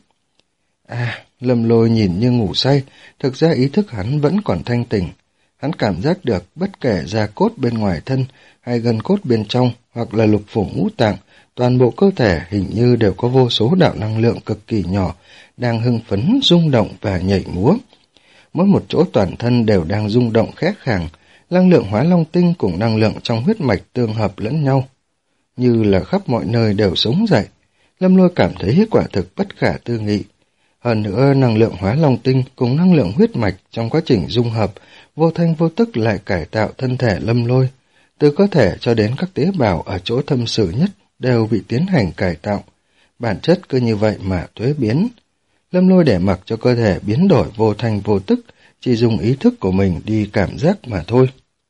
A: À, Lâm Lôi nhìn như ngủ say, thực ra ý thức hắn vẫn còn thanh tỉnh. Hắn cảm giác được bất kể da cốt bên ngoài thân hay gân cốt bên trong hoặc là lục phủ ngũ tạng, toàn bộ cơ thể hình như đều có vô số đạo năng lượng cực kỳ nhỏ đang hưng phấn, rung động và nhảy múa. Mỗi một chỗ toàn thân đều đang rung động khẽ khàng, năng lượng Hóa Long Tinh cùng năng lượng trong huyết mạch tương hợp lẫn nhau. Như là khắp mọi nơi đều sống dậy, Lâm Lôi cảm thấy quả thực bất khả tư nghị. Hơn nữa, năng lượng Hóa Long Tinh cùng năng lượng huyết mạch trong quá trình dung hợp, vô thanh vô tức lại cải tạo thân thể Lâm Lôi. Từ cơ thể cho đến các tế bào ở chỗ thâm sử nhất đều bị tiến hành cải tạo. Bản chất cứ như vậy mà thuế biến. Lâm Lôi để mặc cho cơ thể biến đổi vô thanh vô tức, chỉ dùng ý thức của mình đi cảm giác mà thôi.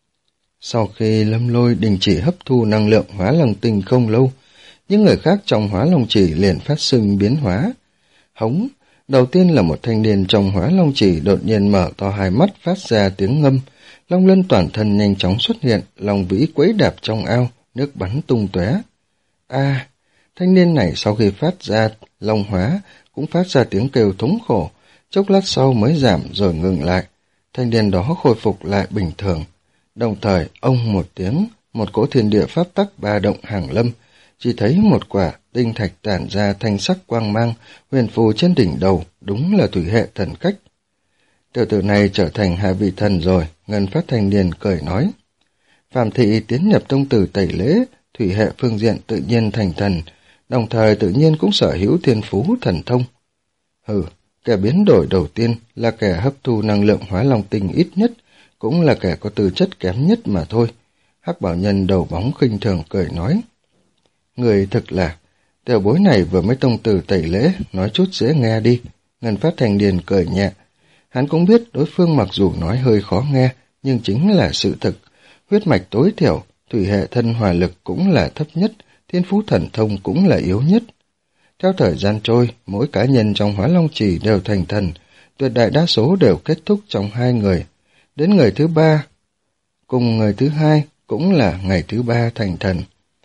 A: Sau khi Lâm Lôi đình chỉ hấp thu năng lượng Hóa Long Tinh không lâu, những người khác trong Hóa Long Chỉ liền phát sinh biến hóa. Hống, đầu tiên là một thanh niên trong Hóa Long Chỉ đột nhiên mở to hai mắt phát ra tiếng ngâm, long lân toàn thân nhanh chóng xuất hiện, long vĩ quấy đạp trong ao, nước bắn tung tóe. A, thanh niên này sau khi phát ra long hóa cũng phát ra tiếng kêu thống khổ, chốc lát sau mới giảm rồi ngừng lại. Thanh niên đó khôi phục lại bình thường. Đồng thời, ông một tiếng, một cỗ thiên địa pháp tắc ba động hàng lâm, chỉ thấy một quả tinh thạch tản ra thanh sắc quang mang, huyền phù trên đỉnh đầu, đúng là thủy hệ thần cách. Tiểu tử này trở thành hạ vị thần rồi, Ngân Phát thanh niên cười nói. Phạm thị tiến nhập tông tử tẩy lễ, thủy hệ phương diện tự nhiên thành thần, đồng thời tự nhiên cũng sở hữu thiên phú thần thông. Hừ, kẻ biến đổi đầu tiên là kẻ hấp thu năng lượng hóa long tinh ít nhất, cũng là kẻ có tư chất kém nhất mà thôi. Hắc bảo nhân đầu bóng khinh thường cười nói. Người thực là, tiểu bối này vừa mới tông tử tẩy lễ, nói chút dễ nghe đi. Ngân Phát thanh niên cười nhẹ. Hắn cũng biết đối phương mặc dù nói hơi khó nghe, nhưng chính là sự thực. Huyết mạch tối thiểu, thủy hệ thân hỏa lực cũng là thấp nhất, thiên phú thần thông cũng là yếu nhất. Theo thời gian trôi, mỗi cá nhân trong Hóa Long Chỉ đều thành thần, tuyệt đại đa số đều kết thúc trong hai người. Đến người thứ ba, cùng người thứ hai cũng là ngày thứ ba thành thần.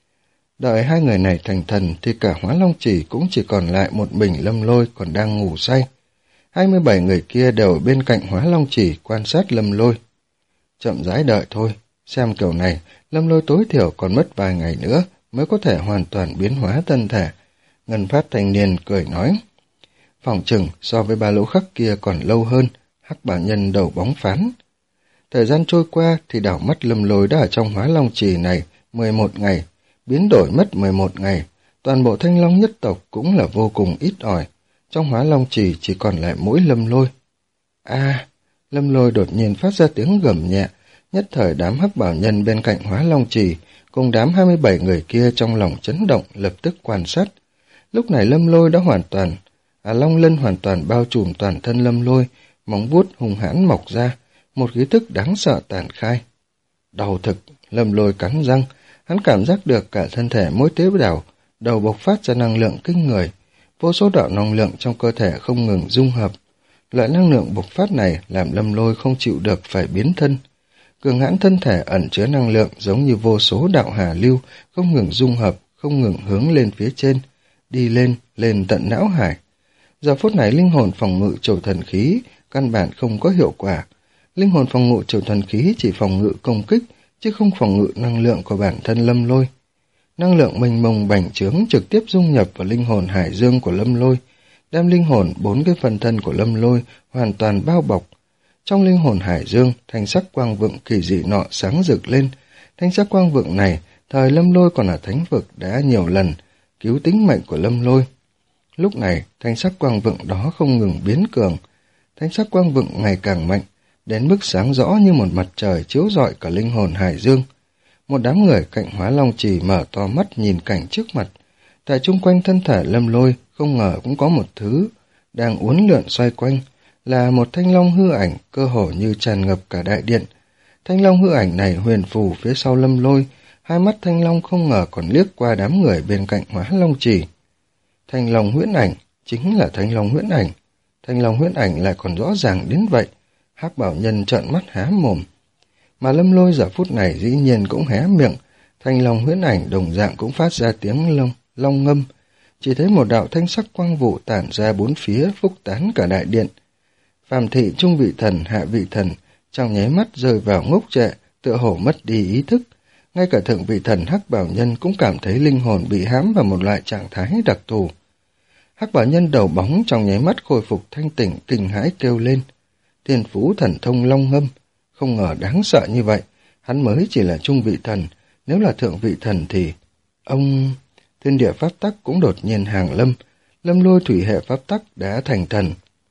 A: Đợi hai người này thành thần thì cả Hóa Long Chỉ cũng chỉ còn lại một mình Lâm Lôi còn đang ngủ say. hai mươi bảy người kia đều ở bên cạnh Hóa Long Chỉ quan sát Lâm Lôi. Chậm rãi đợi thôi, xem kiểu này, Lâm Lôi tối thiểu còn mất vài ngày nữa mới có thể hoàn toàn biến hóa thân thể. Ngân Phát thanh niên cười nói. Phòng chừng so với ba lỗ khắc kia còn lâu hơn, Hắc bảo nhân đầu bóng phán. Thời gian trôi qua thì đảo mắt Lâm Lôi đã ở trong Hóa Long Chỉ này mười một ngày, biến đổi mất mười một ngày, toàn bộ Thanh Long nhất tộc cũng là vô cùng ít ỏi. Trong Hóa Long Chỉ chỉ còn lại mỗi Lâm Lôi. A, à, Lâm Lôi đột nhiên phát ra tiếng gầm nhẹ, nhất thời đám Hắc bảo nhân bên cạnh Hóa Long Chỉ cùng đám hai mươi bảy người kia trong lòng chấn động lập tức quan sát. Lúc này Lâm Lôi đã hoàn toàn, à Long Lân hoàn toàn bao trùm toàn thân Lâm Lôi, móng vuốt hung hãn mọc ra, một khí thức đáng sợ tàn khai. Đau thực, Lâm Lôi cắn răng, hắn cảm giác được cả thân thể mỗi tế bào đầu bộc phát ra năng lượng kinh người, vô số đạo năng lượng trong cơ thể không ngừng dung hợp. Loại năng lượng bộc phát này làm Lâm Lôi không chịu được phải biến thân. Cường hãn thân thể ẩn chứa năng lượng giống như vô số đạo hà lưu không ngừng dung hợp, không ngừng hướng lên phía trên, đi lên, lên tận não hải. Giờ phút này linh hồn phòng ngự trầu thần khí căn bản không có hiệu quả. Linh hồn phòng ngự trầu thần khí chỉ phòng ngự công kích, chứ không phòng ngự năng lượng của bản thân Lâm Lôi. Năng lượng mênh mông bành trướng trực tiếp dung nhập vào linh hồn hải dương của Lâm Lôi, đem linh hồn bốn cái phần thân của Lâm Lôi hoàn toàn bao bọc. Trong linh hồn hải dương, thanh sắc quang vượng kỳ dị nọ sáng rực lên. Thanh sắc quang vượng này, thời Lâm Lôi còn ở thánh vực đã nhiều lần cứu tính mệnh của Lâm Lôi. Lúc này, thanh sắc quang vượng đó không ngừng biến cường. Thanh sắc quang vượng ngày càng mạnh, đến mức sáng rõ như một mặt trời chiếu rọi cả linh hồn hải dương. Một đám người cạnh Hóa Long Chỉ mở to mắt nhìn cảnh trước mặt. Tại chung quanh thân thể Lâm Lôi không ngờ cũng có một thứ đang uốn lượn xoay quanh, là một thanh long hư ảnh cơ hồ như tràn ngập cả đại điện. Thanh long hư ảnh này huyền phù phía sau Lâm Lôi, hai mắt thanh long không ngờ còn liếc qua đám người bên cạnh Hóa Long Chỉ. Thanh long huyễn ảnh chính là thanh long huyễn ảnh. Thanh long huyễn ảnh lại còn rõ ràng đến vậy. Hắc bảo nhân trợn mắt há mồm. Mà Lâm Lôi giờ phút này dĩ nhiên cũng hé miệng. Thanh long huyễn ảnh đồng dạng cũng phát ra tiếng long, long ngâm. Chỉ thấy một đạo thanh sắc quang vụ tản ra bốn phía phúc tán cả đại điện. Phàm thị trung vị thần, hạ vị thần trong nháy mắt rơi vào ngốc trệ, tựa hồ mất đi ý thức. Ngay cả thượng vị thần Hắc bảo nhân cũng cảm thấy linh hồn bị hãm vào một loại trạng thái đặc thù. Hắc bảo nhân đầu bóng trong nháy mắt khôi phục thanh tỉnh, kinh hãi kêu lên. Thiên phú thần thông long ngâm, không ngờ đáng sợ như vậy. Hắn mới chỉ là trung vị thần, nếu là thượng vị thần thì... Ông... Thiên địa pháp tắc cũng đột nhiên hàng lâm. Lâm Lôi thủy hệ pháp tắc đã thành thần.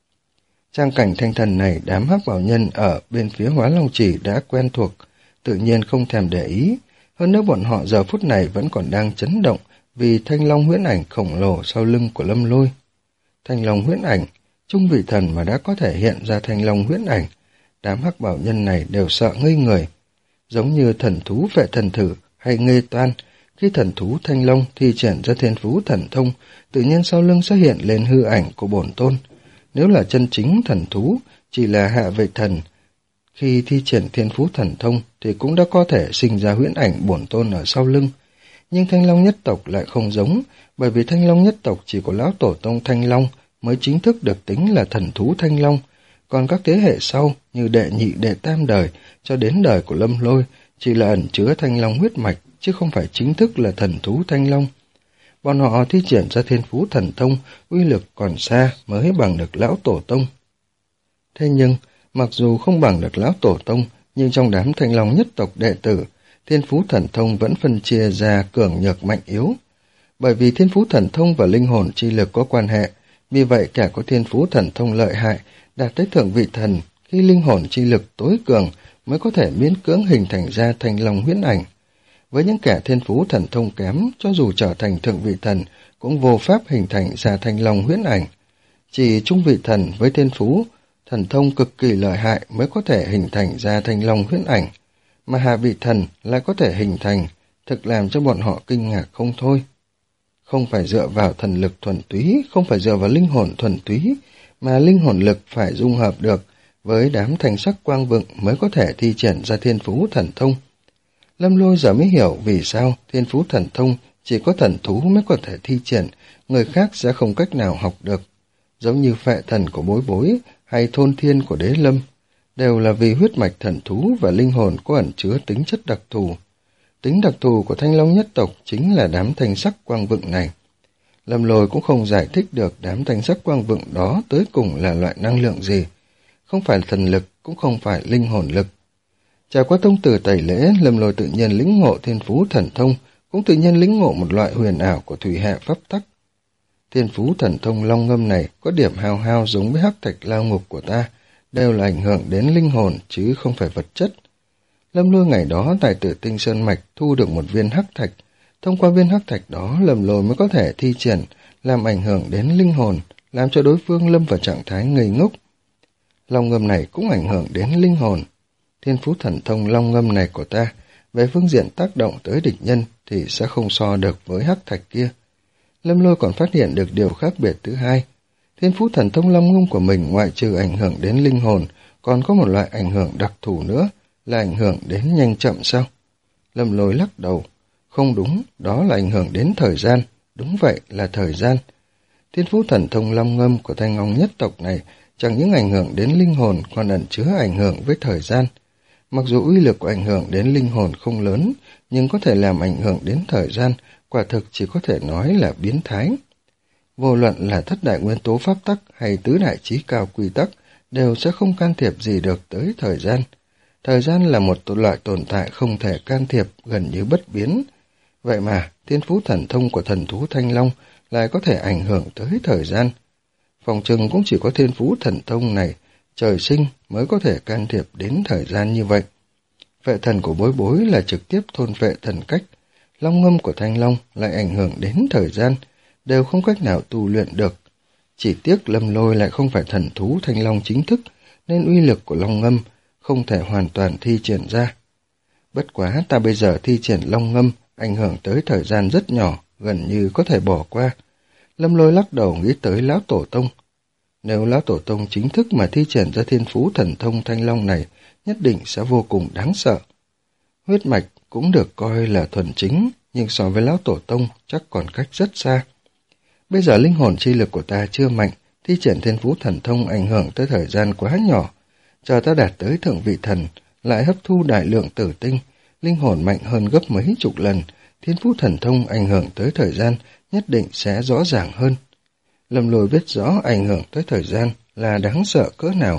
A: Trang cảnh thanh thần này đám Hắc bảo nhân ở bên phía Hóa Long Chỉ đã quen thuộc, tự nhiên không thèm để ý. Hơn nữa bọn họ giờ phút này vẫn còn đang chấn động vì thanh long huyễn ảnh khổng lồ sau lưng của Lâm Lôi. Thanh long huyễn ảnh, trung vị thần mà đã có thể hiện ra thanh long huyễn ảnh, đám Hắc bảo nhân này đều sợ ngây người. Giống như thần thú vệ thần thử hay nghê toan, khi thần thú thanh long thi triển ra thiên phú thần thông, tự nhiên sau lưng sẽ hiện lên hư ảnh của bổn tôn. Nếu là chân chính thần thú, chỉ là hạ vị thần, khi thi triển thiên phú thần thông thì cũng đã có thể sinh ra huyễn ảnh bổn tôn ở sau lưng. Nhưng Thanh Long nhất tộc lại không giống, bởi vì Thanh Long nhất tộc chỉ có lão tổ tông Thanh Long mới chính thức được tính là thần thú Thanh Long, còn các thế hệ sau như đệ nhị đệ tam đời cho đến đời của Lâm Lôi chỉ là ẩn chứa Thanh Long huyết mạch chứ không phải chính thức là thần thú Thanh Long. Bọn họ thi triển ra thiên phú thần thông, uy lực còn xa mới bằng được lão tổ tông. Thế nhưng, mặc dù không bằng được lão tổ tông, nhưng trong đám Thanh Long nhất tộc đệ tử, thiên phú thần thông vẫn phân chia ra cường nhược mạnh yếu. Bởi vì thiên phú thần thông và linh hồn chi lực có quan hệ, vì vậy kẻ có thiên phú thần thông lợi hại, đạt tới thượng vị thần, khi linh hồn chi lực tối cường mới có thể miễn cưỡng hình thành ra Thanh Long huyễn ảnh. Với những kẻ thiên phú thần thông kém, cho dù trở thành thượng vị thần, cũng vô pháp hình thành ra Thanh Long huyễn ảnh. Chỉ trung vị thần với thiên phú thần thông cực kỳ lợi hại mới có thể hình thành ra Thanh Long huyễn ảnh, mà hạ vị thần lại có thể hình thành, thực làm cho bọn họ kinh ngạc không thôi. Không phải dựa vào thần lực thuần túy, không phải dựa vào linh hồn thuần túy, mà linh hồn lực phải dung hợp được với đám thanh sắc quang vựng mới có thể thi triển ra thiên phú thần thông. Lâm Lôi giờ mới hiểu vì sao thiên phú thần thông chỉ có thần thú mới có thể thi triển, người khác sẽ không cách nào học được. Giống như phệ thần của Bối Bối hay thôn thiên của Đế Lâm, đều là vì huyết mạch thần thú và linh hồn có ẩn chứa tính chất đặc thù. Tính đặc thù của Thanh Long nhất tộc chính là đám thanh sắc quang vựng này. Lâm Lôi cũng không giải thích được đám thanh sắc quang vựng đó tới cùng là loại năng lượng gì. Không phải thần lực, cũng không phải linh hồn lực. Trải qua tông tử tẩy lễ, Lâm Lôi tự nhiên lĩnh ngộ thiên phú thần thông, cũng tự nhiên lĩnh ngộ một loại huyền ảo của thủy hệ pháp tắc. Thiên phú thần thông long ngâm này có điểm hao hao giống với hắc thạch lao ngục của ta, đều là ảnh hưởng đến linh hồn chứ không phải vật chất. Lâm Lôi ngày đó tại Tử Tinh Sơn Mạch thu được một viên hắc thạch, thông qua viên hắc thạch đó Lâm Lôi mới có thể thi triển, làm ảnh hưởng đến linh hồn, làm cho đối phương lâm vào trạng thái ngây ngốc. Long ngâm này cũng ảnh hưởng đến linh hồn. Thiên phú thần thông long ngâm này của ta, về phương diện tác động tới địch nhân thì sẽ không so được với hắc thạch kia. Lâm Lôi còn phát hiện được điều khác biệt thứ hai. Thiên phú thần thông long ngâm của mình ngoại trừ ảnh hưởng đến linh hồn, còn có một loại ảnh hưởng đặc thù nữa, là ảnh hưởng đến nhanh chậm sao? Lâm Lôi lắc đầu. Không đúng, đó là ảnh hưởng đến thời gian. Đúng vậy, là thời gian. Thiên phú thần thông long ngâm của Thanh Long nhất tộc này chẳng những ảnh hưởng đến linh hồn còn ẩn chứa ảnh hưởng với thời gian. Mặc dù uy lực của ảnh hưởng đến linh hồn không lớn, nhưng có thể làm ảnh hưởng đến thời gian, quả thực chỉ có thể nói là biến thái. Vô luận là thất đại nguyên tố pháp tắc hay tứ đại chí cao quy tắc, đều sẽ không can thiệp gì được tới thời gian. Thời gian là một loại tồn tại không thể can thiệp, gần như bất biến. Vậy mà, thiên phú thần thông của thần thú Thanh Long lại có thể ảnh hưởng tới thời gian. Phòng trừng cũng chỉ có thiên phú thần thông này, trời sinh mới có thể can thiệp đến thời gian như vậy. Phệ thần của Bối Bối là trực tiếp thôn phệ thần cách, long ngâm của Thanh Long lại ảnh hưởng đến thời gian, đều không cách nào tu luyện được. Chỉ tiếc Lâm Lôi lại không phải thần thú Thanh Long chính thức, nên uy lực của long ngâm không thể hoàn toàn thi triển ra. Bất quá ta bây giờ thi triển long ngâm, ảnh hưởng tới thời gian rất nhỏ, gần như có thể bỏ qua. Lâm Lôi lắc đầu nghĩ tới Lão Tổ Tông. Nếu Lão Tổ Tông chính thức mà thi triển ra thiên phú thần thông Thanh Long này, nhất định sẽ vô cùng đáng sợ. Huyết mạch cũng được coi là thuần chính, nhưng so với Lão Tổ Tông chắc còn cách rất xa. Bây giờ linh hồn chi lực của ta chưa mạnh, thi triển thiên phú thần thông ảnh hưởng tới thời gian quá nhỏ. Chờ ta đạt tới thượng vị thần, lại hấp thu đại lượng tử tinh, linh hồn mạnh hơn gấp mấy chục lần, thiên phú thần thông ảnh hưởng tới thời gian nhất định sẽ rõ ràng hơn. Lâm Lôi biết rõ ảnh hưởng tới thời gian là đáng sợ cỡ nào.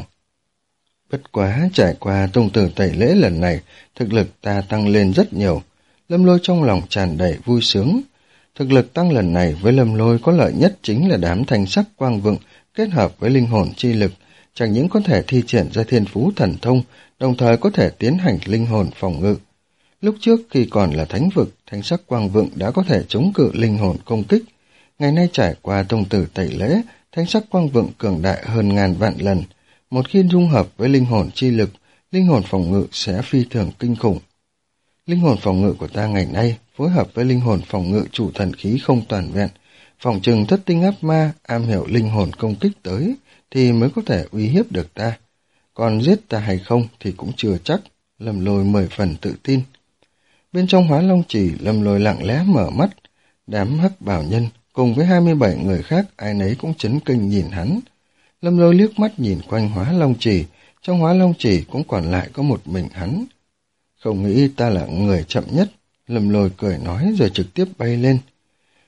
A: Bất quá trải qua tông tử tẩy lễ lần này, thực lực ta tăng lên rất nhiều. Lâm Lôi trong lòng tràn đầy vui sướng. Thực lực tăng lần này với Lâm Lôi có lợi nhất chính là đám thanh sắc quang vựng kết hợp với linh hồn chi lực, chẳng những có thể thi triển ra thiên phú thần thông, đồng thời có thể tiến hành linh hồn phòng ngự. Lúc trước khi còn là thánh vực, thanh sắc quang vựng đã có thể chống cự linh hồn công kích. Ngày nay trải qua tông tử tẩy lễ, thanh sắc quang vựng cường đại hơn ngàn vạn lần. Một khi dung hợp với linh hồn chi lực, linh hồn phòng ngự sẽ phi thường kinh khủng. Linh hồn phòng ngự của ta ngày nay phối hợp với linh hồn phòng ngự chủ thần khí không toàn vẹn, phòng trừng thất tinh áp ma am hiểu linh hồn công kích tới thì mới có thể uy hiếp được ta. Còn giết ta hay không thì cũng chưa chắc. Lâm Lôi mười phần tự tin. Bên trong Hóa Long Chỉ, Lâm Lôi lặng lẽ mở mắt. Đám hắc bảo nhân cùng với hai mươi bảy người khác ai nấy cũng chấn kinh nhìn hắn. Lâm Lôi liếc mắt nhìn quanh Hóa Long Chỉ, trong Hóa Long Chỉ cũng còn lại có một mình hắn. Không nghĩ ta là người chậm nhất, Lâm Lôi cười nói rồi trực tiếp bay lên.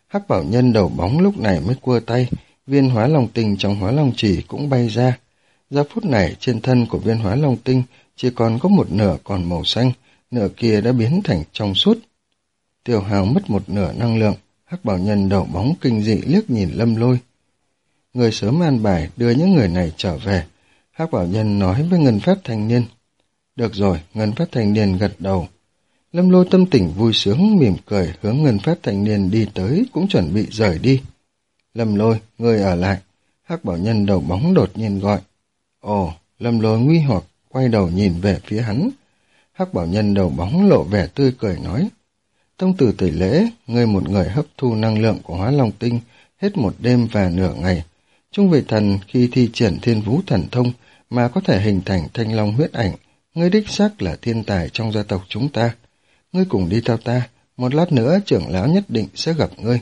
A: Hắc bảo nhân đầu bóng lúc này mới cua tay, viên hóa long tinh trong hóa long chỉ cũng bay ra. Giờ phút này trên thân của viên hóa long tinh chỉ còn có một nửa còn màu xanh, nửa kia đã biến thành trong suốt. Tiêu hào mất một nửa năng lượng, Hắc bảo nhân đầu bóng kinh dị liếc nhìn Lâm Lôi. Người sớm an bài đưa những người này trở về. Hắc bảo nhân nói với Ngân Phát thanh niên. Được rồi, Ngân Phát thanh niên gật đầu. Lâm Lôi tâm tình vui sướng mỉm cười hướng Ngân Phát thanh niên đi tới, cũng chuẩn bị rời đi. Lâm Lôi, ngươi ở lại. Hắc bảo nhân đầu bóng đột nhiên gọi. Ồ, Lâm Lôi nguy hoặc quay đầu nhìn về phía hắn. Hắc bảo nhân đầu bóng lộ vẻ tươi cười nói. Tông tử tẩy lễ, ngươi một người hấp thu năng lượng của hóa long tinh hết một đêm và nửa ngày. Trung vị thần khi thi triển thiên vũ thần thông mà có thể hình thành thanh long huyết ảnh, ngươi đích xác là thiên tài trong gia tộc chúng ta. Ngươi cùng đi theo ta, một lát nữa trưởng lão nhất định sẽ gặp ngươi.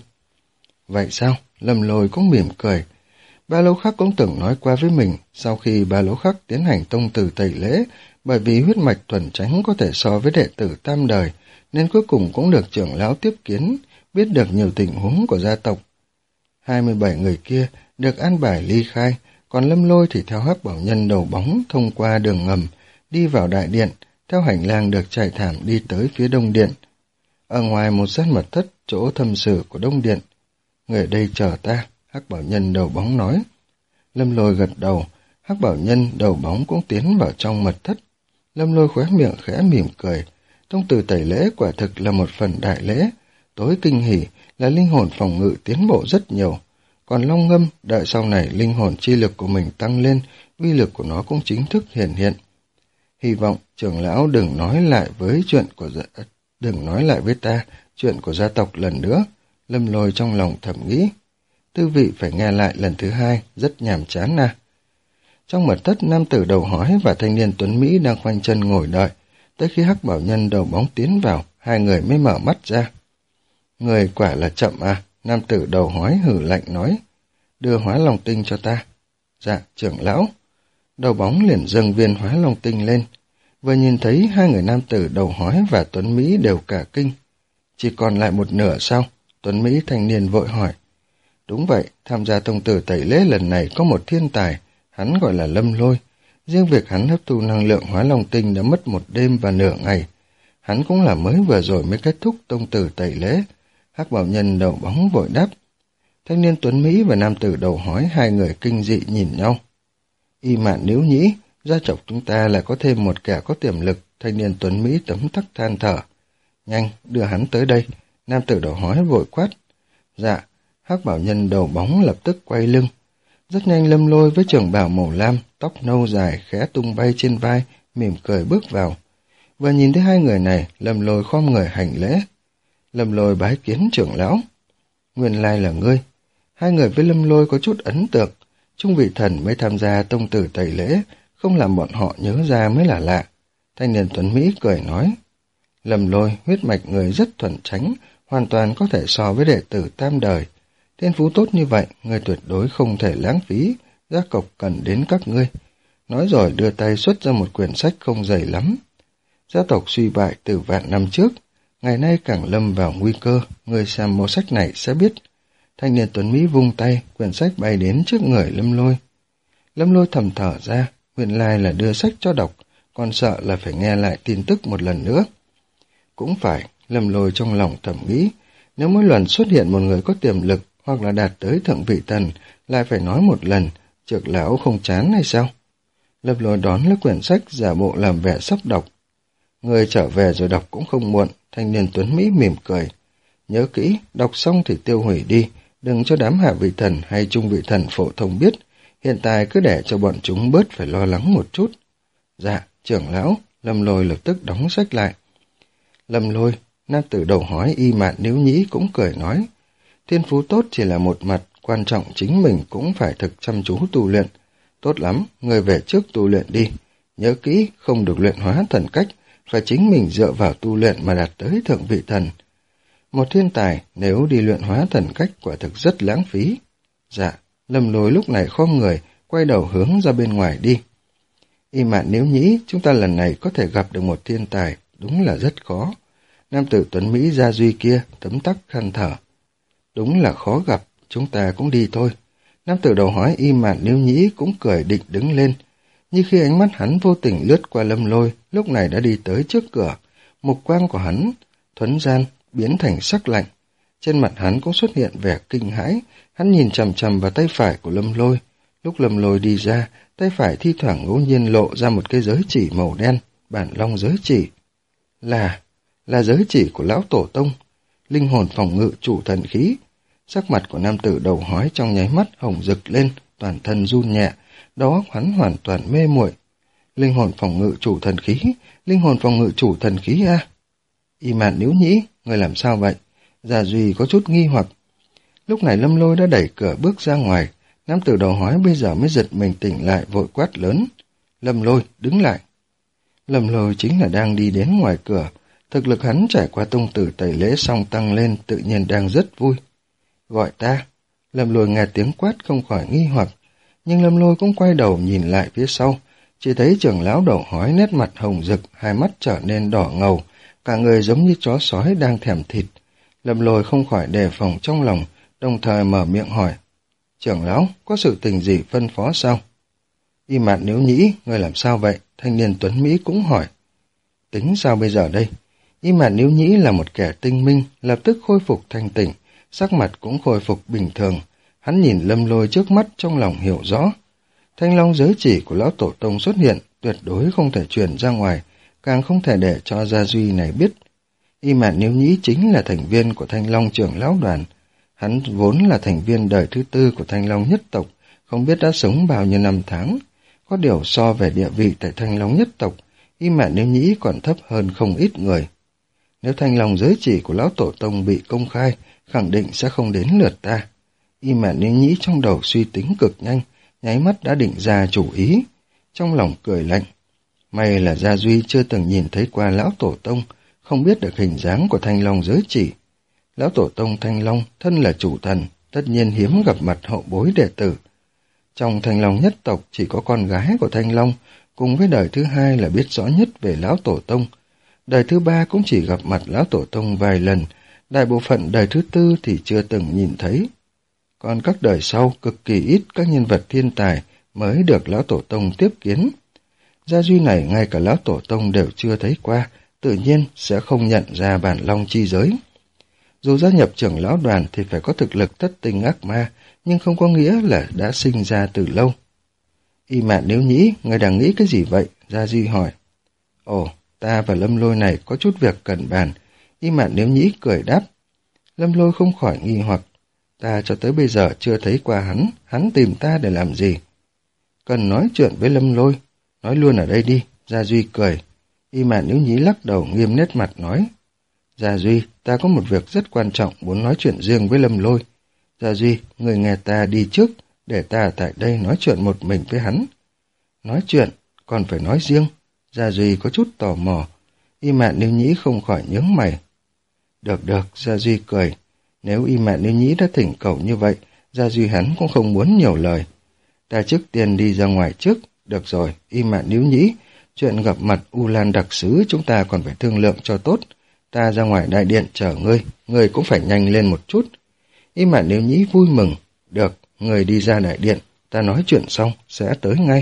A: Vậy sao? Lâm Lôi cũng mỉm cười. Ba Lỗ Khắc cũng từng nói qua với mình, sau khi Ba Lỗ Khắc tiến hành tông tử tẩy lễ, bởi vì huyết mạch thuần tránh có thể so với đệ tử tam đời, nên cuối cùng cũng được trưởng lão tiếp kiến, biết được nhiều tình huống của gia tộc. hai mươi bảy người kia được an bài ly khai, còn Lâm Lôi thì theo Hắc bảo nhân đầu bóng thông qua đường ngầm, đi vào đại điện, theo hành lang được trải thảm đi tới phía đông điện. Ở ngoài một gian mật thất, chỗ thâm sự của đông điện. Người ở đây chờ ta, Hắc bảo nhân đầu bóng nói. Lâm Lôi gật đầu, Hắc bảo nhân đầu bóng cũng tiến vào trong mật thất. Lâm Lôi khóe miệng khẽ mỉm cười. Tông tử tẩy lễ quả thực là một phần đại lễ. Tối kinh hỉ là linh hồn phòng ngự tiến bộ rất nhiều. Còn long ngâm, đợi sau này linh hồn chi lực của mình tăng lên, uy lực của nó cũng chính thức hiển hiện. Hy vọng trưởng lão đừng nói lại với chuyện của gia... đừng nói lại với ta chuyện của gia tộc lần nữa. Lâm Lôi trong lòng thầm nghĩ. Tư vị phải nghe lại lần thứ hai, rất nhàm chán à. Trong mật thất, nam tử đầu hói và thanh niên tuấn Mỹ đang khoanh chân ngồi đợi. Tới khi Hắc bảo nhân đầu bóng tiến vào, hai người mới mở mắt ra. Người quả là chậm à, nam tử đầu hói hử lạnh nói. Đưa hóa long tinh cho ta. Dạ, trưởng lão. Đầu bóng liền dâng viên hóa long tinh lên. Vừa nhìn thấy hai người nam tử đầu hói và tuấn Mỹ đều cả kinh. Chỉ còn lại một nửa sao? Tuấn Mỹ thanh niên vội hỏi. Đúng vậy, tham gia tông tử tẩy lễ lần này có một thiên tài, hắn gọi là Lâm Lôi. Riêng việc hắn hấp thu năng lượng hóa long tinh đã mất một đêm và nửa ngày. Hắn cũng là mới vừa rồi mới kết thúc tông tử tẩy lễ. Hắc bảo nhân đầu bóng vội đáp. Thanh niên tuấn Mỹ và nam tử đầu hói hai người kinh dị nhìn nhau. Y mạn níu nhĩ, gia tộc chúng ta lại có thêm một kẻ có tiềm lực. Thanh niên tuấn Mỹ tấm tắc than thở. Nhanh, đưa hắn tới đây. Nam tử đầu hói vội quát. Dạ. Hắc bảo nhân đầu bóng lập tức quay lưng. Rất nhanh Lâm Lôi với trường bào màu lam, tóc nâu dài khẽ tung bay trên vai, mỉm cười bước vào. Và nhìn thấy hai người này, Lâm Lôi khom người hành lễ. Lâm Lôi bái kiến trưởng lão. Nguyên lai là ngươi. Hai người với Lâm Lôi có chút ấn tượng. Trung vị thần mới tham gia tông tử tẩy lễ, không làm bọn họ nhớ ra mới là lạ. Thanh niên tuấn Mỹ cười nói. Lâm Lôi huyết mạch người rất thuần tránh, hoàn toàn có thể so với đệ tử tam đời. Thiên phú tốt như vậy, ngươi tuyệt đối không thể lãng phí, gia tộc cần đến các ngươi. Nói rồi đưa tay xuất ra một quyển sách không dày lắm. Gia tộc suy bại từ vạn năm trước, ngày nay càng lâm vào nguy cơ, người xem mẫu sách này sẽ biết. Thanh niên tuấn Mỹ vung tay, quyển sách bay đến trước người Lâm Lôi. Lâm Lôi thầm thở ra, nguyên lai là đưa sách cho đọc, còn sợ là phải nghe lại tin tức một lần nữa. Cũng phải, Lâm Lôi trong lòng thầm nghĩ, nếu mỗi lần xuất hiện một người có tiềm lực hoặc là đạt tới thượng vị thần, lại phải nói một lần, trưởng lão không chán hay sao? Lâm Lôi đón lấy quyển sách giả bộ làm vẻ sắp đọc. Người trở về rồi đọc cũng không muộn, thanh niên tuấn Mỹ mỉm cười. Nhớ kỹ, đọc xong thì tiêu hủy đi, đừng cho đám hạ vị thần hay trung vị thần phổ thông biết, hiện tại cứ để cho bọn chúng bớt phải lo lắng một chút. Dạ, trưởng lão, Lâm Lôi lập tức đóng sách lại. Lâm Lôi, nam tử đầu hói y mạn níu nhĩ cũng cười nói. Thiên phú tốt chỉ là một mặt, quan trọng chính mình cũng phải thực chăm chú tu luyện. Tốt lắm, người về trước tu luyện đi. Nhớ kỹ, không được luyện hóa thần cách, phải chính mình dựa vào tu luyện mà đạt tới thượng vị thần. Một thiên tài, nếu đi luyện hóa thần cách quả thực rất lãng phí. Dạ, Lâm Lôi lúc này khom người, quay đầu hướng ra bên ngoài đi. Y mạn nếu nhĩ, chúng ta lần này có thể gặp được một thiên tài, đúng là rất khó. Nam tử tuấn Mỹ gia duy kia, tấm tắc than thở. Đúng là khó gặp, chúng ta cũng đi thôi. Nam tử đầu hói Y Mạn Níu Nhĩ cũng cười định đứng lên. Như khi ánh mắt hắn vô tình lướt qua Lâm Lôi, lúc này đã đi tới trước cửa. Mục quang của hắn, thuấn gian, biến thành sắc lạnh. Trên mặt hắn cũng xuất hiện vẻ kinh hãi, hắn nhìn chằm chằm vào tay phải của Lâm Lôi. Lúc Lâm Lôi đi ra, tay phải thi thoảng ngẫu nhiên lộ ra một cái giới chỉ màu đen, bản long giới chỉ. Là, là giới chỉ của lão tổ tông, linh hồn phòng ngự chủ thần khí. Sắc mặt của nam tử đầu hói trong nháy mắt hồng rực lên, toàn thân run nhẹ, đầu óc hắn hoàn toàn mê muội. Linh hồn phòng ngự chủ thần khí, linh hồn phòng ngự chủ thần khí a. À? Y Mạn Níu Nhĩ, người làm sao vậy? Gia Duy có chút nghi hoặc. Lúc này Lâm Lôi đã đẩy cửa bước ra ngoài, nam tử đầu hói bây giờ mới giật mình tỉnh lại, vội quát lớn. Lâm Lôi, đứng lại. Lâm Lôi chính là đang đi đến ngoài cửa, thực lực hắn trải qua tông tử tẩy lễ xong tăng lên, tự nhiên đang rất vui. Gọi ta. Lâm Lôi nghe tiếng quát không khỏi nghi hoặc, nhưng Lâm Lôi cũng quay đầu nhìn lại phía sau, chỉ thấy trưởng lão đầu hói nét mặt hồng rực, hai mắt trở nên đỏ ngầu, cả người giống như chó sói đang thèm thịt. Lâm Lôi không khỏi đề phòng trong lòng, đồng thời mở miệng hỏi. Trưởng lão, có sự tình gì phân phó sao? Y Mạn Níu Nhĩ, người làm sao vậy? Thanh niên tuấn Mỹ cũng hỏi. Tính sao bây giờ đây? Y Mạn Níu Nhĩ là một kẻ tinh minh, lập tức khôi phục thanh tỉnh, sắc mặt cũng khôi phục bình thường. Hắn nhìn Lâm Lôi trước mắt trong lòng hiểu rõ. Thanh long giới chỉ của lão tổ tông xuất hiện, tuyệt đối không thể truyền ra ngoài, càng không thể để cho Gia Duy này biết. Y Mạn Níu Nhĩ chính là thành viên của Thanh Long trưởng lão đoàn. Hắn vốn là thành viên đời thứ tư của Thanh Long nhất tộc, không biết đã sống bao nhiêu năm tháng. Có điều so về địa vị tại Thanh Long nhất tộc, Y Mạn Níu Nhĩ còn thấp hơn không ít người. Nếu Thanh Long giới chỉ của lão tổ tông bị công khai, khẳng định sẽ không đến lượt ta. Y Mạn Níu Nhĩ trong đầu suy tính cực nhanh, nháy mắt đã định ra chủ ý. Trong lòng cười lạnh. May là Gia Duy chưa từng nhìn thấy qua lão tổ tông, không biết được hình dáng của Thanh Long giới chỉ. Lão tổ tông Thanh Long thân là chủ thần, tất nhiên hiếm gặp mặt hậu bối đệ tử. Trong Thanh Long nhất tộc chỉ có con gái của Thanh Long, cùng với đời thứ hai là biết rõ nhất về lão tổ tông. Đời thứ ba cũng chỉ gặp mặt lão tổ tông vài lần, đại bộ phận đời thứ tư thì chưa từng nhìn thấy. Còn các đời sau cực kỳ ít các nhân vật thiên tài mới được lão tổ tông tiếp kiến. Gia Duy này ngay cả lão tổ tông đều chưa thấy qua, tự nhiên sẽ không nhận ra bản long chi giới. Dù gia nhập trưởng lão đoàn thì phải có thực lực thất tinh ác ma, nhưng không có nghĩa là đã sinh ra từ lâu. Y Mạn Níu Nhĩ, người đang nghĩ cái gì vậy? Gia Duy hỏi. Ồ, ta và Lâm Lôi này có chút việc cần bàn. Y Mạn Níu Nhĩ cười đáp. Lâm Lôi không khỏi nghi hoặc. Ta cho tới bây giờ chưa thấy qua hắn, hắn tìm ta để làm gì? Cần nói chuyện với Lâm Lôi, nói luôn ở đây đi. Gia Duy cười. Y Mạn Níu Nhĩ lắc đầu nghiêm nét mặt nói. Gia Duy, ta có một việc rất quan trọng muốn nói chuyện riêng với Lâm Lôi. Gia Duy, người nghe ta đi trước, để ta tại đây nói chuyện một mình với hắn. Nói chuyện, còn phải nói riêng. Gia Duy có chút tò mò. Y Mạn Níu Nhĩ không khỏi nhướng mày. Được được, Gia Duy cười. Nếu Y Mạn Níu Nhĩ đã thỉnh cầu như vậy, Gia Duy hắn cũng không muốn nhiều lời. Ta trước tiên đi ra ngoài trước. Được rồi, Y Mạn Níu Nhĩ, chuyện gặp mặt U Lan đặc sứ chúng ta còn phải thương lượng cho tốt. Ta ra ngoài đại điện chờ ngươi, ngươi cũng phải nhanh lên một chút. Y Mạn Níu Nhĩ vui mừng. Được, ngươi đi ra đại điện, ta nói chuyện xong, sẽ tới ngay.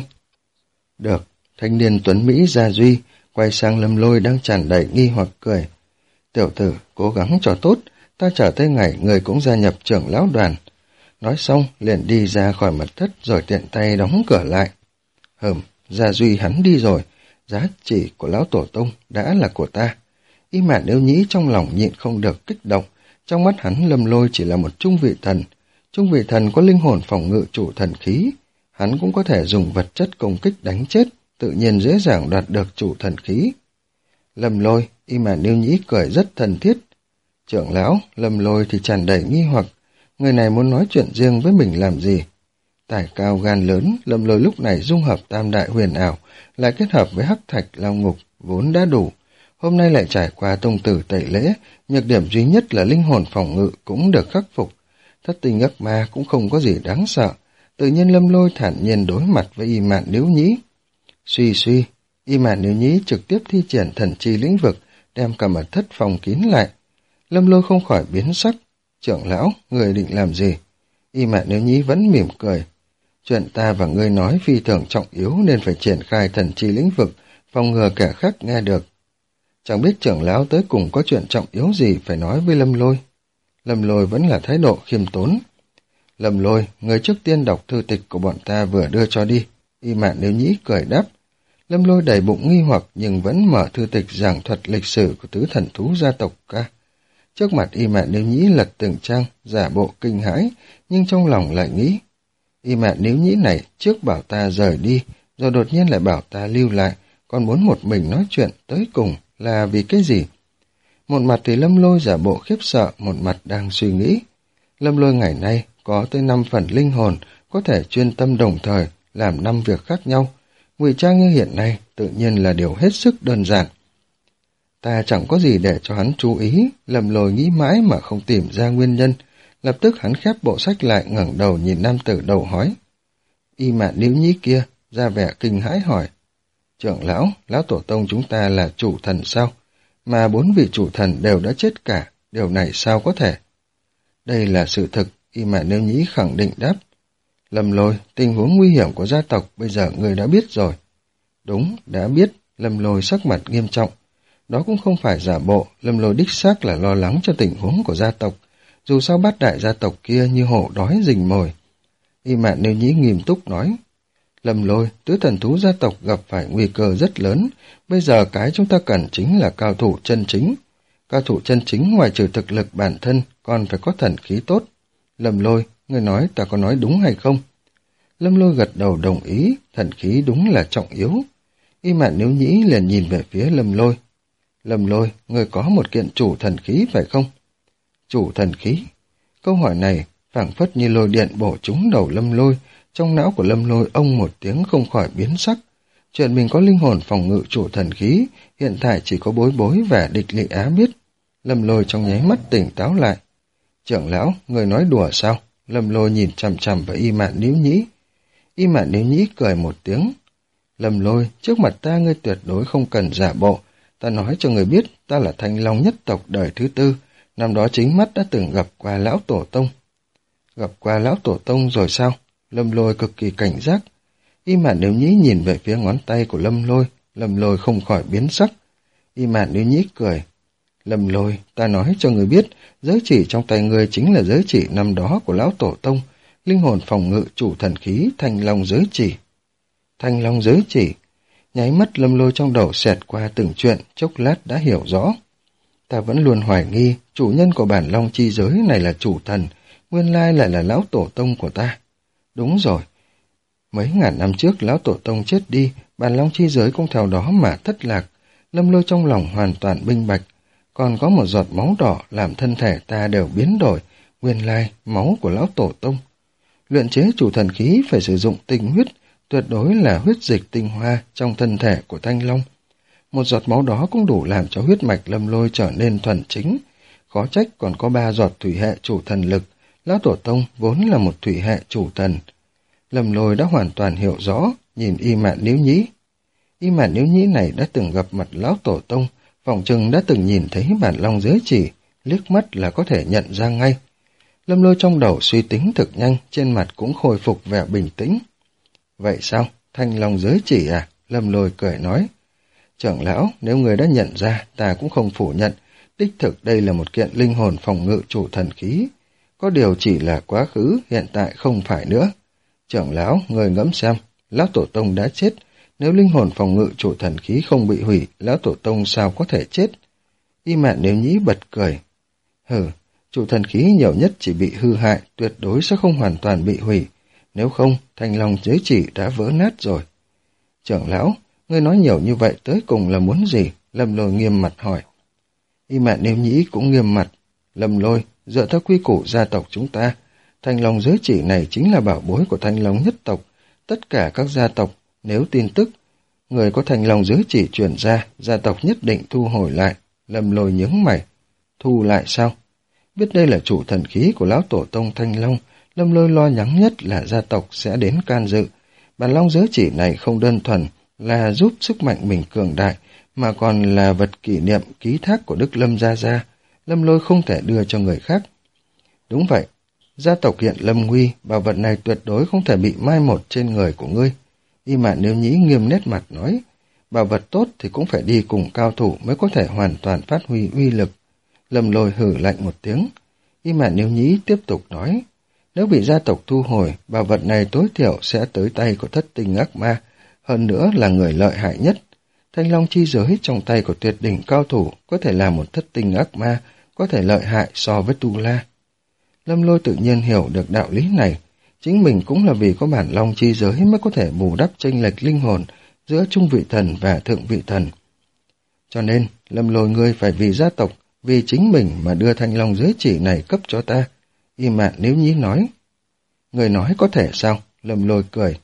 A: Được, thanh niên tuấn Mỹ Gia Duy quay sang Lâm Lôi đang tràn đầy nghi hoặc cười. Tiểu tử, cố gắng cho tốt, ta chờ tới ngày người cũng gia nhập trưởng lão đoàn. Nói xong, liền đi ra khỏi mật thất rồi tiện tay đóng cửa lại. Hừm, Gia Duy hắn đi rồi, giá trị của lão tổ tông đã là của ta. Y Mạn Níu Nhĩ trong lòng nhịn không được kích động, trong mắt hắn Lâm Lôi chỉ là một trung vị thần. Trung vị thần có linh hồn phòng ngự chủ thần khí, hắn cũng có thể dùng vật chất công kích đánh chết, tự nhiên dễ dàng đoạt được chủ thần khí. Lâm Lôi, Y Mạn Níu Nhĩ cười rất thân thiết. Trưởng lão, Lâm Lôi thì tràn đầy nghi hoặc, người này muốn nói chuyện riêng với mình làm gì? Tài cao gan lớn, Lâm Lôi lúc này dung hợp tam đại huyền ảo, lại kết hợp với hắc thạch lao ngục, vốn đã đủ. Hôm nay lại trải qua tông tử tẩy lễ, nhược điểm duy nhất là linh hồn phòng ngự cũng được khắc phục. Thất tinh ác ma cũng không có gì đáng sợ, tự nhiên Lâm Lôi thản nhiên đối mặt với Y Mạn Níu Nhĩ. Suy suy, Y Mạn Níu Nhĩ trực tiếp thi triển thần chi lĩnh vực, đem cả mật thất phòng kín lại. Lâm Lôi không khỏi biến sắc, Trưởng lão, người định làm gì? Y Mạn Nếu Nhĩ vẫn mỉm cười. Chuyện ta và ngươi nói phi thường trọng yếu nên phải triển khai thần chi lĩnh vực, phòng ngừa kẻ khác nghe được. Chẳng biết trưởng lão tới cùng có chuyện trọng yếu gì phải nói với Lâm Lôi. Lâm Lôi vẫn là thái độ khiêm tốn. Lâm Lôi, người trước tiên đọc thư tịch của bọn ta vừa đưa cho đi. Y Mạn Nếu Nhĩ cười đáp. Lâm Lôi đầy bụng nghi hoặc nhưng vẫn mở thư tịch giảng thuật lịch sử của tứ thần thú gia tộc ca. Trước mặt Y Mạn Nếu Nhĩ lật từng trang, giả bộ kinh hãi, nhưng trong lòng lại nghĩ. Y Mạn Nếu Nhĩ này trước bảo ta rời đi, rồi đột nhiên lại bảo ta lưu lại, còn muốn một mình nói chuyện tới cùng là vì cái gì? Một mặt thì Lâm Lôi giả bộ khiếp sợ, một mặt đang suy nghĩ. Lâm Lôi ngày nay có tới năm phần linh hồn, có thể chuyên tâm đồng thời, làm năm việc khác nhau. Ngụy trang như hiện nay tự nhiên là điều hết sức đơn giản. Ta chẳng có gì để cho hắn chú ý, Lâm Lôi nghĩ mãi mà không tìm ra nguyên nhân. Lập tức hắn khép bộ sách lại, ngẩng đầu nhìn nam tử đầu hói. Y Mạn Nếu Nhĩ kia ra vẻ kinh hãi hỏi. Trưởng lão, lão tổ tông chúng ta là chủ thần sao? Mà bốn vị chủ thần đều đã chết cả, điều này sao có thể? Đây là sự thực, Y Mạn Nếu Nhĩ khẳng định đáp. Lâm Lôi, tình huống nguy hiểm của gia tộc bây giờ người đã biết rồi. Đúng, đã biết, Lâm Lôi sắc mặt nghiêm trọng. Đó cũng không phải giả bộ, Lâm Lôi đích xác là lo lắng cho tình huống của gia tộc. Dù sao bát đại gia tộc kia như hổ đói rình mồi. Y Mạn Nếu Nhĩ nghiêm túc nói. Lâm Lôi, tứ thần thú gia tộc gặp phải nguy cơ rất lớn. Bây giờ cái chúng ta cần chính là cao thủ chân chính. Cao thủ chân chính ngoài trừ thực lực bản thân còn phải có thần khí tốt. Lâm Lôi, người nói ta có nói đúng hay không? Lâm Lôi gật đầu đồng ý, thần khí đúng là trọng yếu. Y Mạn Nếu Nhĩ liền nhìn về phía Lâm Lôi. Lâm Lôi, người có một kiện chủ thần khí phải không? Chủ thần khí? Câu hỏi này phảng phất như lôi điện bổ trúng đầu Lâm Lôi. Trong não của Lâm Lôi ông một tiếng không khỏi biến sắc. Chuyện mình có linh hồn phòng ngự chủ thần khí, hiện tại chỉ có Bối Bối và Địch Lị Á biết. Lâm Lôi trong nháy mắt tỉnh táo lại. Trưởng lão, người nói đùa sao? Lâm Lôi nhìn chằm chằm vào Y Mạn Nếu Nhĩ. Y Mạn Nếu Nhĩ cười một tiếng. Lâm Lôi, trước mặt ta ngươi tuyệt đối không cần giả bộ. Ta nói cho người biết, ta là Thanh Long nhất tộc đời thứ tư. Năm đó chính mắt đã từng gặp qua lão tổ tông. Gặp qua lão tổ tông rồi sao? Lâm Lôi cực kỳ cảnh giác. Y Mạn Nếu Nhĩ nhìn về phía ngón tay của Lâm Lôi. Lâm Lôi không khỏi biến sắc. Y Mạn Nếu Nhĩ cười. Lâm Lôi, ta nói cho người biết, giới chỉ trong tay người chính là giới chỉ năm đó của lão tổ tông. Linh hồn phòng ngự chủ thần khí Thanh Long giới chỉ. Thanh Long giới chỉ. Nháy mắt Lâm Lôi trong đầu xẹt qua từng chuyện, chốc lát đã hiểu rõ. Ta vẫn luôn hoài nghi, chủ nhân của bản Long chi giới này là chủ thần, nguyên lai lại là lão tổ tông của ta. Đúng rồi. Mấy ngàn năm trước lão tổ tông chết đi, bản Long chi giới cũng theo đó mà thất lạc. Lâm Lôi trong lòng hoàn toàn minh bạch. Còn có một giọt máu đỏ làm thân thể ta đều biến đổi, nguyên lai máu của lão tổ tông. Luyện chế chủ thần khí phải sử dụng tinh huyết, tuyệt đối là huyết dịch tinh hoa trong thân thể của Thanh Long. Một giọt máu đó cũng đủ làm cho huyết mạch Lâm Lôi trở nên thuần chính. Khó trách còn có ba giọt thủy hệ chủ thần lực, lão tổ tông vốn là một thủy hệ chủ thần. Lâm Lôi đã hoàn toàn hiểu rõ, nhìn Y Mạn Nếu Nhĩ. Y Mạn Nếu Nhĩ này đã từng gặp mặt lão tổ tông, phỏng chừng đã từng nhìn thấy bản Long giới chỉ, liếc mắt là có thể nhận ra ngay. Lâm Lôi trong đầu suy tính thực nhanh, trên mặt cũng khôi phục vẻ bình tĩnh. Vậy sao? Thanh Long giới chỉ à? Lâm Lôi cười nói. Trưởng lão, nếu người đã nhận ra, ta cũng không phủ nhận. Đích thực đây là một kiện linh hồn phòng ngự chủ thần khí. Có điều chỉ là quá khứ, hiện tại không phải nữa. Trưởng lão, người ngẫm xem, lão tổ tông đã chết. Nếu linh hồn phòng ngự chủ thần khí không bị hủy, lão tổ tông sao có thể chết? Y Mạn Nếu Nhĩ bật cười. Hừ, chủ thần khí nhiều nhất chỉ bị hư hại, tuyệt đối sẽ không hoàn toàn bị hủy. Nếu không, Thanh Long giới chỉ đã vỡ nát rồi. Trưởng lão, ngươi nói nhiều như vậy tới cùng là muốn gì? Lâm Lôi nghiêm mặt hỏi. Y Mạn Nếu Nhĩ cũng nghiêm mặt. Lâm Lôi, dựa theo quy củ gia tộc chúng ta, Thanh Long giới chỉ này chính là bảo bối của Thanh Long nhất tộc. Tất cả các gia tộc, nếu tin tức, người có Thanh Long giới chỉ truyền ra, gia tộc nhất định thu hồi lại. Lâm Lôi nhướng mày. Thu lại sao? Biết đây là chủ thần khí của lão tổ tông Thanh Long, Lâm Lôi lo lắng nhất là gia tộc sẽ đến can dự. Bản Long giới chỉ này không đơn thuần là giúp sức mạnh mình cường đại, mà còn là vật kỷ niệm ký thác của Đức Lâm Gia Gia. Lâm Lôi không thể đưa cho người khác. Đúng vậy, gia tộc hiện lâm nguy, bảo vật này tuyệt đối không thể bị mai một trên người của ngươi. Y Mạn Nếu Nhĩ nghiêm nét mặt nói, bảo vật tốt thì cũng phải đi cùng cao thủ mới có thể hoàn toàn phát huy uy lực. Lâm Lôi hử lạnh một tiếng. Y Mạn Nếu Nhĩ tiếp tục nói, nếu bị gia tộc thu hồi, bảo vật này tối thiểu sẽ tới tay của thất tinh ác ma, hơn nữa là người lợi hại nhất. Thanh long chi giới trong tay của tuyệt đỉnh cao thủ có thể là một thất tinh ác ma, có thể lợi hại so với Tu La. Lâm Lôi tự nhiên hiểu được đạo lý này, chính mình cũng là vì có bản long chi giới mới có thể bù đắp chênh lệch linh hồn giữa trung vị thần và thượng vị thần. Cho nên, Lâm Lôi ngươi phải vì gia tộc, vì chính mình mà đưa thanh long giới chỉ này cấp cho ta. Y Mạn Nếu Nhĩ nói. Người nói có thể sao? Lâm Lôi cười.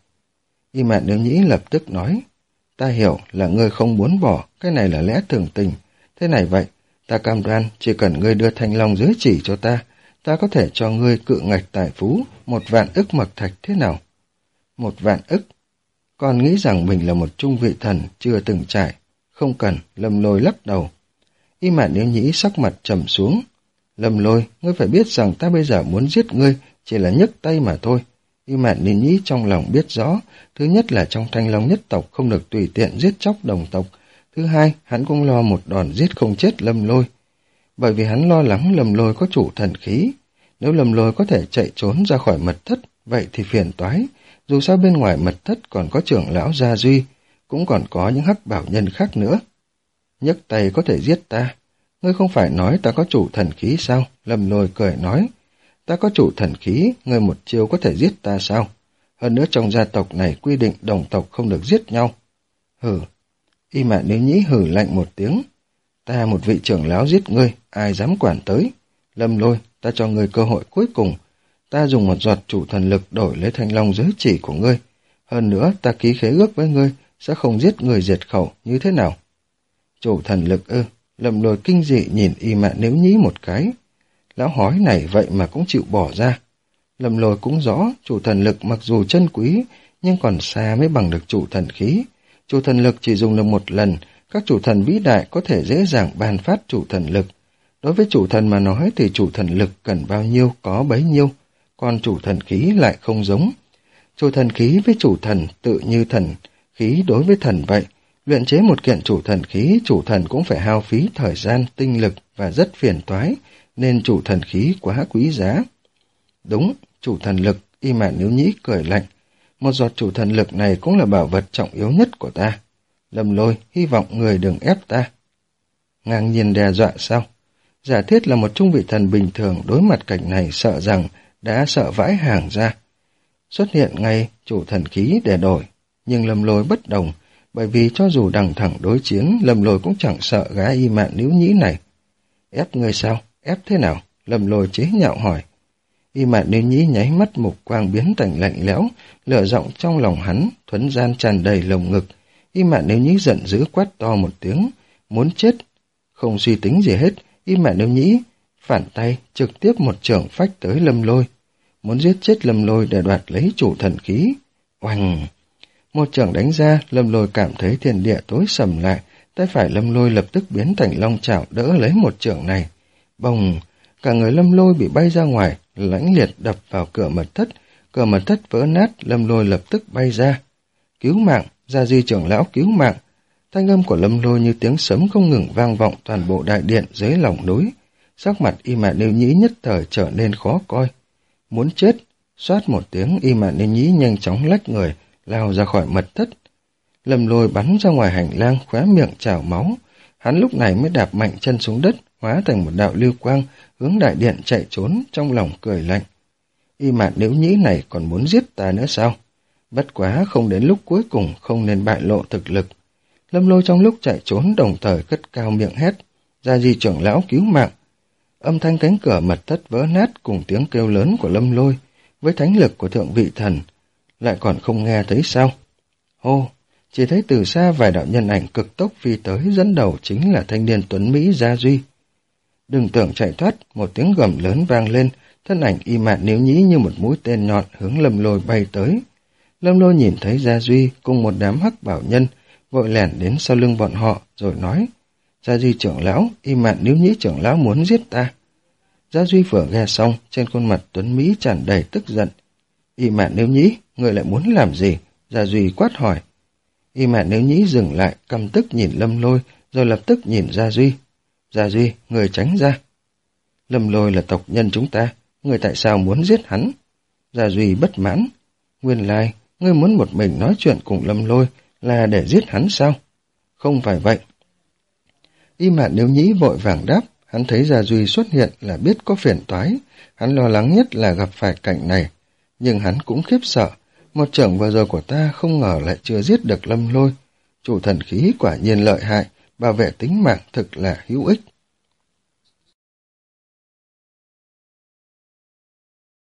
A: Y Mạn Nếu Nhĩ lập tức nói, ta hiểu là ngươi không muốn bỏ, cái này là lẽ thường tình. Thế này vậy, ta cam đoan chỉ cần ngươi đưa thanh long giới chỉ cho ta, ta có thể cho ngươi cự ngạch tài phú, một vạn ức mật thạch thế nào? Một vạn ức? Còn nghĩ rằng mình là một trung vị thần chưa từng trải. Không cần, Lâm Lôi lắc đầu. Y Mạn Nếu Nhĩ sắc mặt trầm xuống. Lâm Lôi, ngươi phải biết rằng ta bây giờ muốn giết ngươi chỉ là nhấc tay mà thôi. Y Mạn Nếu Nhĩ trong lòng biết rõ, thứ nhất là trong Thanh Long nhất tộc không được tùy tiện giết chóc đồng tộc. Thứ hai, hắn cũng lo một đòn giết không chết Lâm Lôi. Bởi vì hắn lo lắng Lâm Lôi có chủ thần khí. Nếu Lâm Lôi có thể chạy trốn ra khỏi mật thất, vậy thì phiền toái. Dù sao bên ngoài mật thất còn có trưởng lão Gia Duy, cũng còn có những hắc bảo nhân khác nữa. Nhấc tay có thể giết ta. Ngươi không phải nói ta có chủ thần khí sao? Lâm Lôi cười nói. Ta có chủ thần khí, ngươi một chiêu có thể giết ta sao? Hơn nữa trong gia tộc này quy định đồng tộc không được giết nhau. Hừ. Y Mạn Nếu Nhĩ hừ lạnh một tiếng. Ta một vị trưởng lão giết ngươi, ai dám quản tới? Lâm Lôi, ta cho ngươi cơ hội cuối cùng. Ta dùng một giọt chủ thần lực đổi lấy thanh long giới chỉ của ngươi. Hơn nữa, ta ký khế ước với ngươi, sẽ không giết người diệt khẩu, như thế nào? Chủ thần lực ư? Lâm Lôi kinh dị nhìn Y Mạn Nếu Nhĩ một cái. Lão hói này vậy mà cũng chịu bỏ ra. Lâm Lôi cũng rõ, chủ thần lực mặc dù chân quý, nhưng còn xa mới bằng được chủ thần khí. Chủ thần lực chỉ dùng được một lần, các chủ thần vĩ đại có thể dễ dàng ban phát chủ thần lực. Đối với chủ thần mà nói thì chủ thần lực cần bao nhiêu có bấy nhiêu, còn chủ thần khí lại không giống. Chủ thần khí với chủ thần tự như thần khí đối với thần vậy. Luyện chế một kiện chủ thần khí, chủ thần cũng phải hao phí thời gian, tinh lực và rất phiền toái, nên chủ thần khí quá quý giá. Đúng, chủ thần lực, Y Mạn Nếu Nhĩ cười lạnh. Một giọt chủ thần lực này cũng là bảo vật trọng yếu nhất của ta. Lâm Lôi, hy vọng người đừng ép ta. Ngang nhiên đe dọa sao? Giả thiết là một trung vị thần bình thường đối mặt cảnh này sợ rằng đã sợ vãi hàng ra. Xuất hiện ngay chủ thần khí để đổi, nhưng Lâm Lôi bất đồng, bởi vì cho dù đằng thẳng đối chiến, Lâm Lôi cũng chẳng sợ gái Y Mạn Nếu Nhĩ này. Ép ngươi sao? Ép thế nào? Lâm Lôi chế nhạo hỏi. Y Mạn Nếu Nhĩ nháy mắt mục quang biến thành lạnh lẽo, lửa giọng trong lòng hắn, thuấn gian tràn đầy lồng ngực. Y Mạn Nếu Nhĩ giận dữ quát to một tiếng, muốn chết. Không suy tính gì hết, Y Mạn Nếu Nhĩ phản tay trực tiếp một chưởng phách tới Lâm Lôi, muốn giết chết Lâm Lôi để đoạt lấy chủ thần khí. Oanh! Một chưởng đánh ra, Lâm Lôi cảm thấy thiên địa tối sầm lại, tay phải Lâm Lôi lập tức biến thành long chảo đỡ lấy một chưởng này. Bồng! Cả người Lâm Lôi bị bay ra ngoài, lãnh liệt đập vào cửa mật thất, cửa mật thất vỡ nát, Lâm Lôi lập tức bay ra. Cứu mạng! Gia Di trưởng lão cứu mạng! Thanh âm của Lâm Lôi như tiếng sấm không ngừng vang vọng toàn bộ đại điện dưới lòng núi. Sắc mặt Y Mạn Nếu Nhĩ nhất thời trở nên khó coi. Muốn chết! Xoát một tiếng, Y Mạn Nếu Nhĩ nhanh chóng lách người, lao ra khỏi mật thất. Lâm Lôi bắn ra ngoài hành lang, khóe miệng trào máu. Hắn lúc này mới đạp mạnh chân xuống đất, hóa thành một đạo lưu quang, hướng đại điện chạy trốn, trong lòng cười lạnh. Y Mạn Nếu Nhĩ này còn muốn giết ta nữa sao? Bất quá không đến lúc cuối cùng không nên bại lộ thực lực. Lâm Lôi trong lúc chạy trốn đồng thời cất cao miệng hét. Gia Di trưởng lão cứu mạng! Âm thanh cánh cửa mật thất vỡ nát cùng tiếng kêu lớn của Lâm Lôi, với thánh lực của thượng vị thần, lại còn không nghe thấy sao? Hô! Chỉ thấy từ xa vài đạo nhân ảnh cực tốc phi tới, dẫn đầu chính là thanh niên tuấn Mỹ Gia Duy. Đừng tưởng chạy thoát, một tiếng gầm lớn vang lên, thân ảnh Y Mạn Nếu Nhĩ như một mũi tên nhọn hướng Lâm Lôi bay tới. Lâm Lôi nhìn thấy Gia Duy cùng một đám hắc bảo nhân, vội lẻn đến sau lưng bọn họ, rồi nói, Gia Duy trưởng lão, Y Mạn Nếu Nhĩ trưởng lão muốn giết ta. Gia Duy vừa nghe xong, trên khuôn mặt Tuấn Mỹ tràn đầy tức giận. Y Mạn Nếu Nhĩ, người lại muốn làm gì? Gia Duy quát hỏi. Y Mạn Nếu Nhĩ dừng lại, căm tức nhìn Lâm Lôi, rồi lập tức nhìn Gia Duy. Gia Duy, người tránh ra. Lâm Lôi là tộc nhân chúng ta, người tại sao muốn giết hắn? Gia Duy bất mãn. Nguyên lai, ngươi muốn một mình nói chuyện cùng Lâm Lôi là để giết hắn sao? Không phải vậy. Y Mạn Nếu Nhĩ vội vàng đáp, hắn thấy Gia Duy xuất hiện là biết có phiền toái, hắn lo lắng nhất là gặp phải cảnh này. Nhưng hắn cũng khiếp sợ, một trưởng vừa rồi của ta không ngờ lại chưa giết được Lâm Lôi. Chủ thần khí quả nhiên lợi hại, bảo vệ tính mạng thực là hữu ích.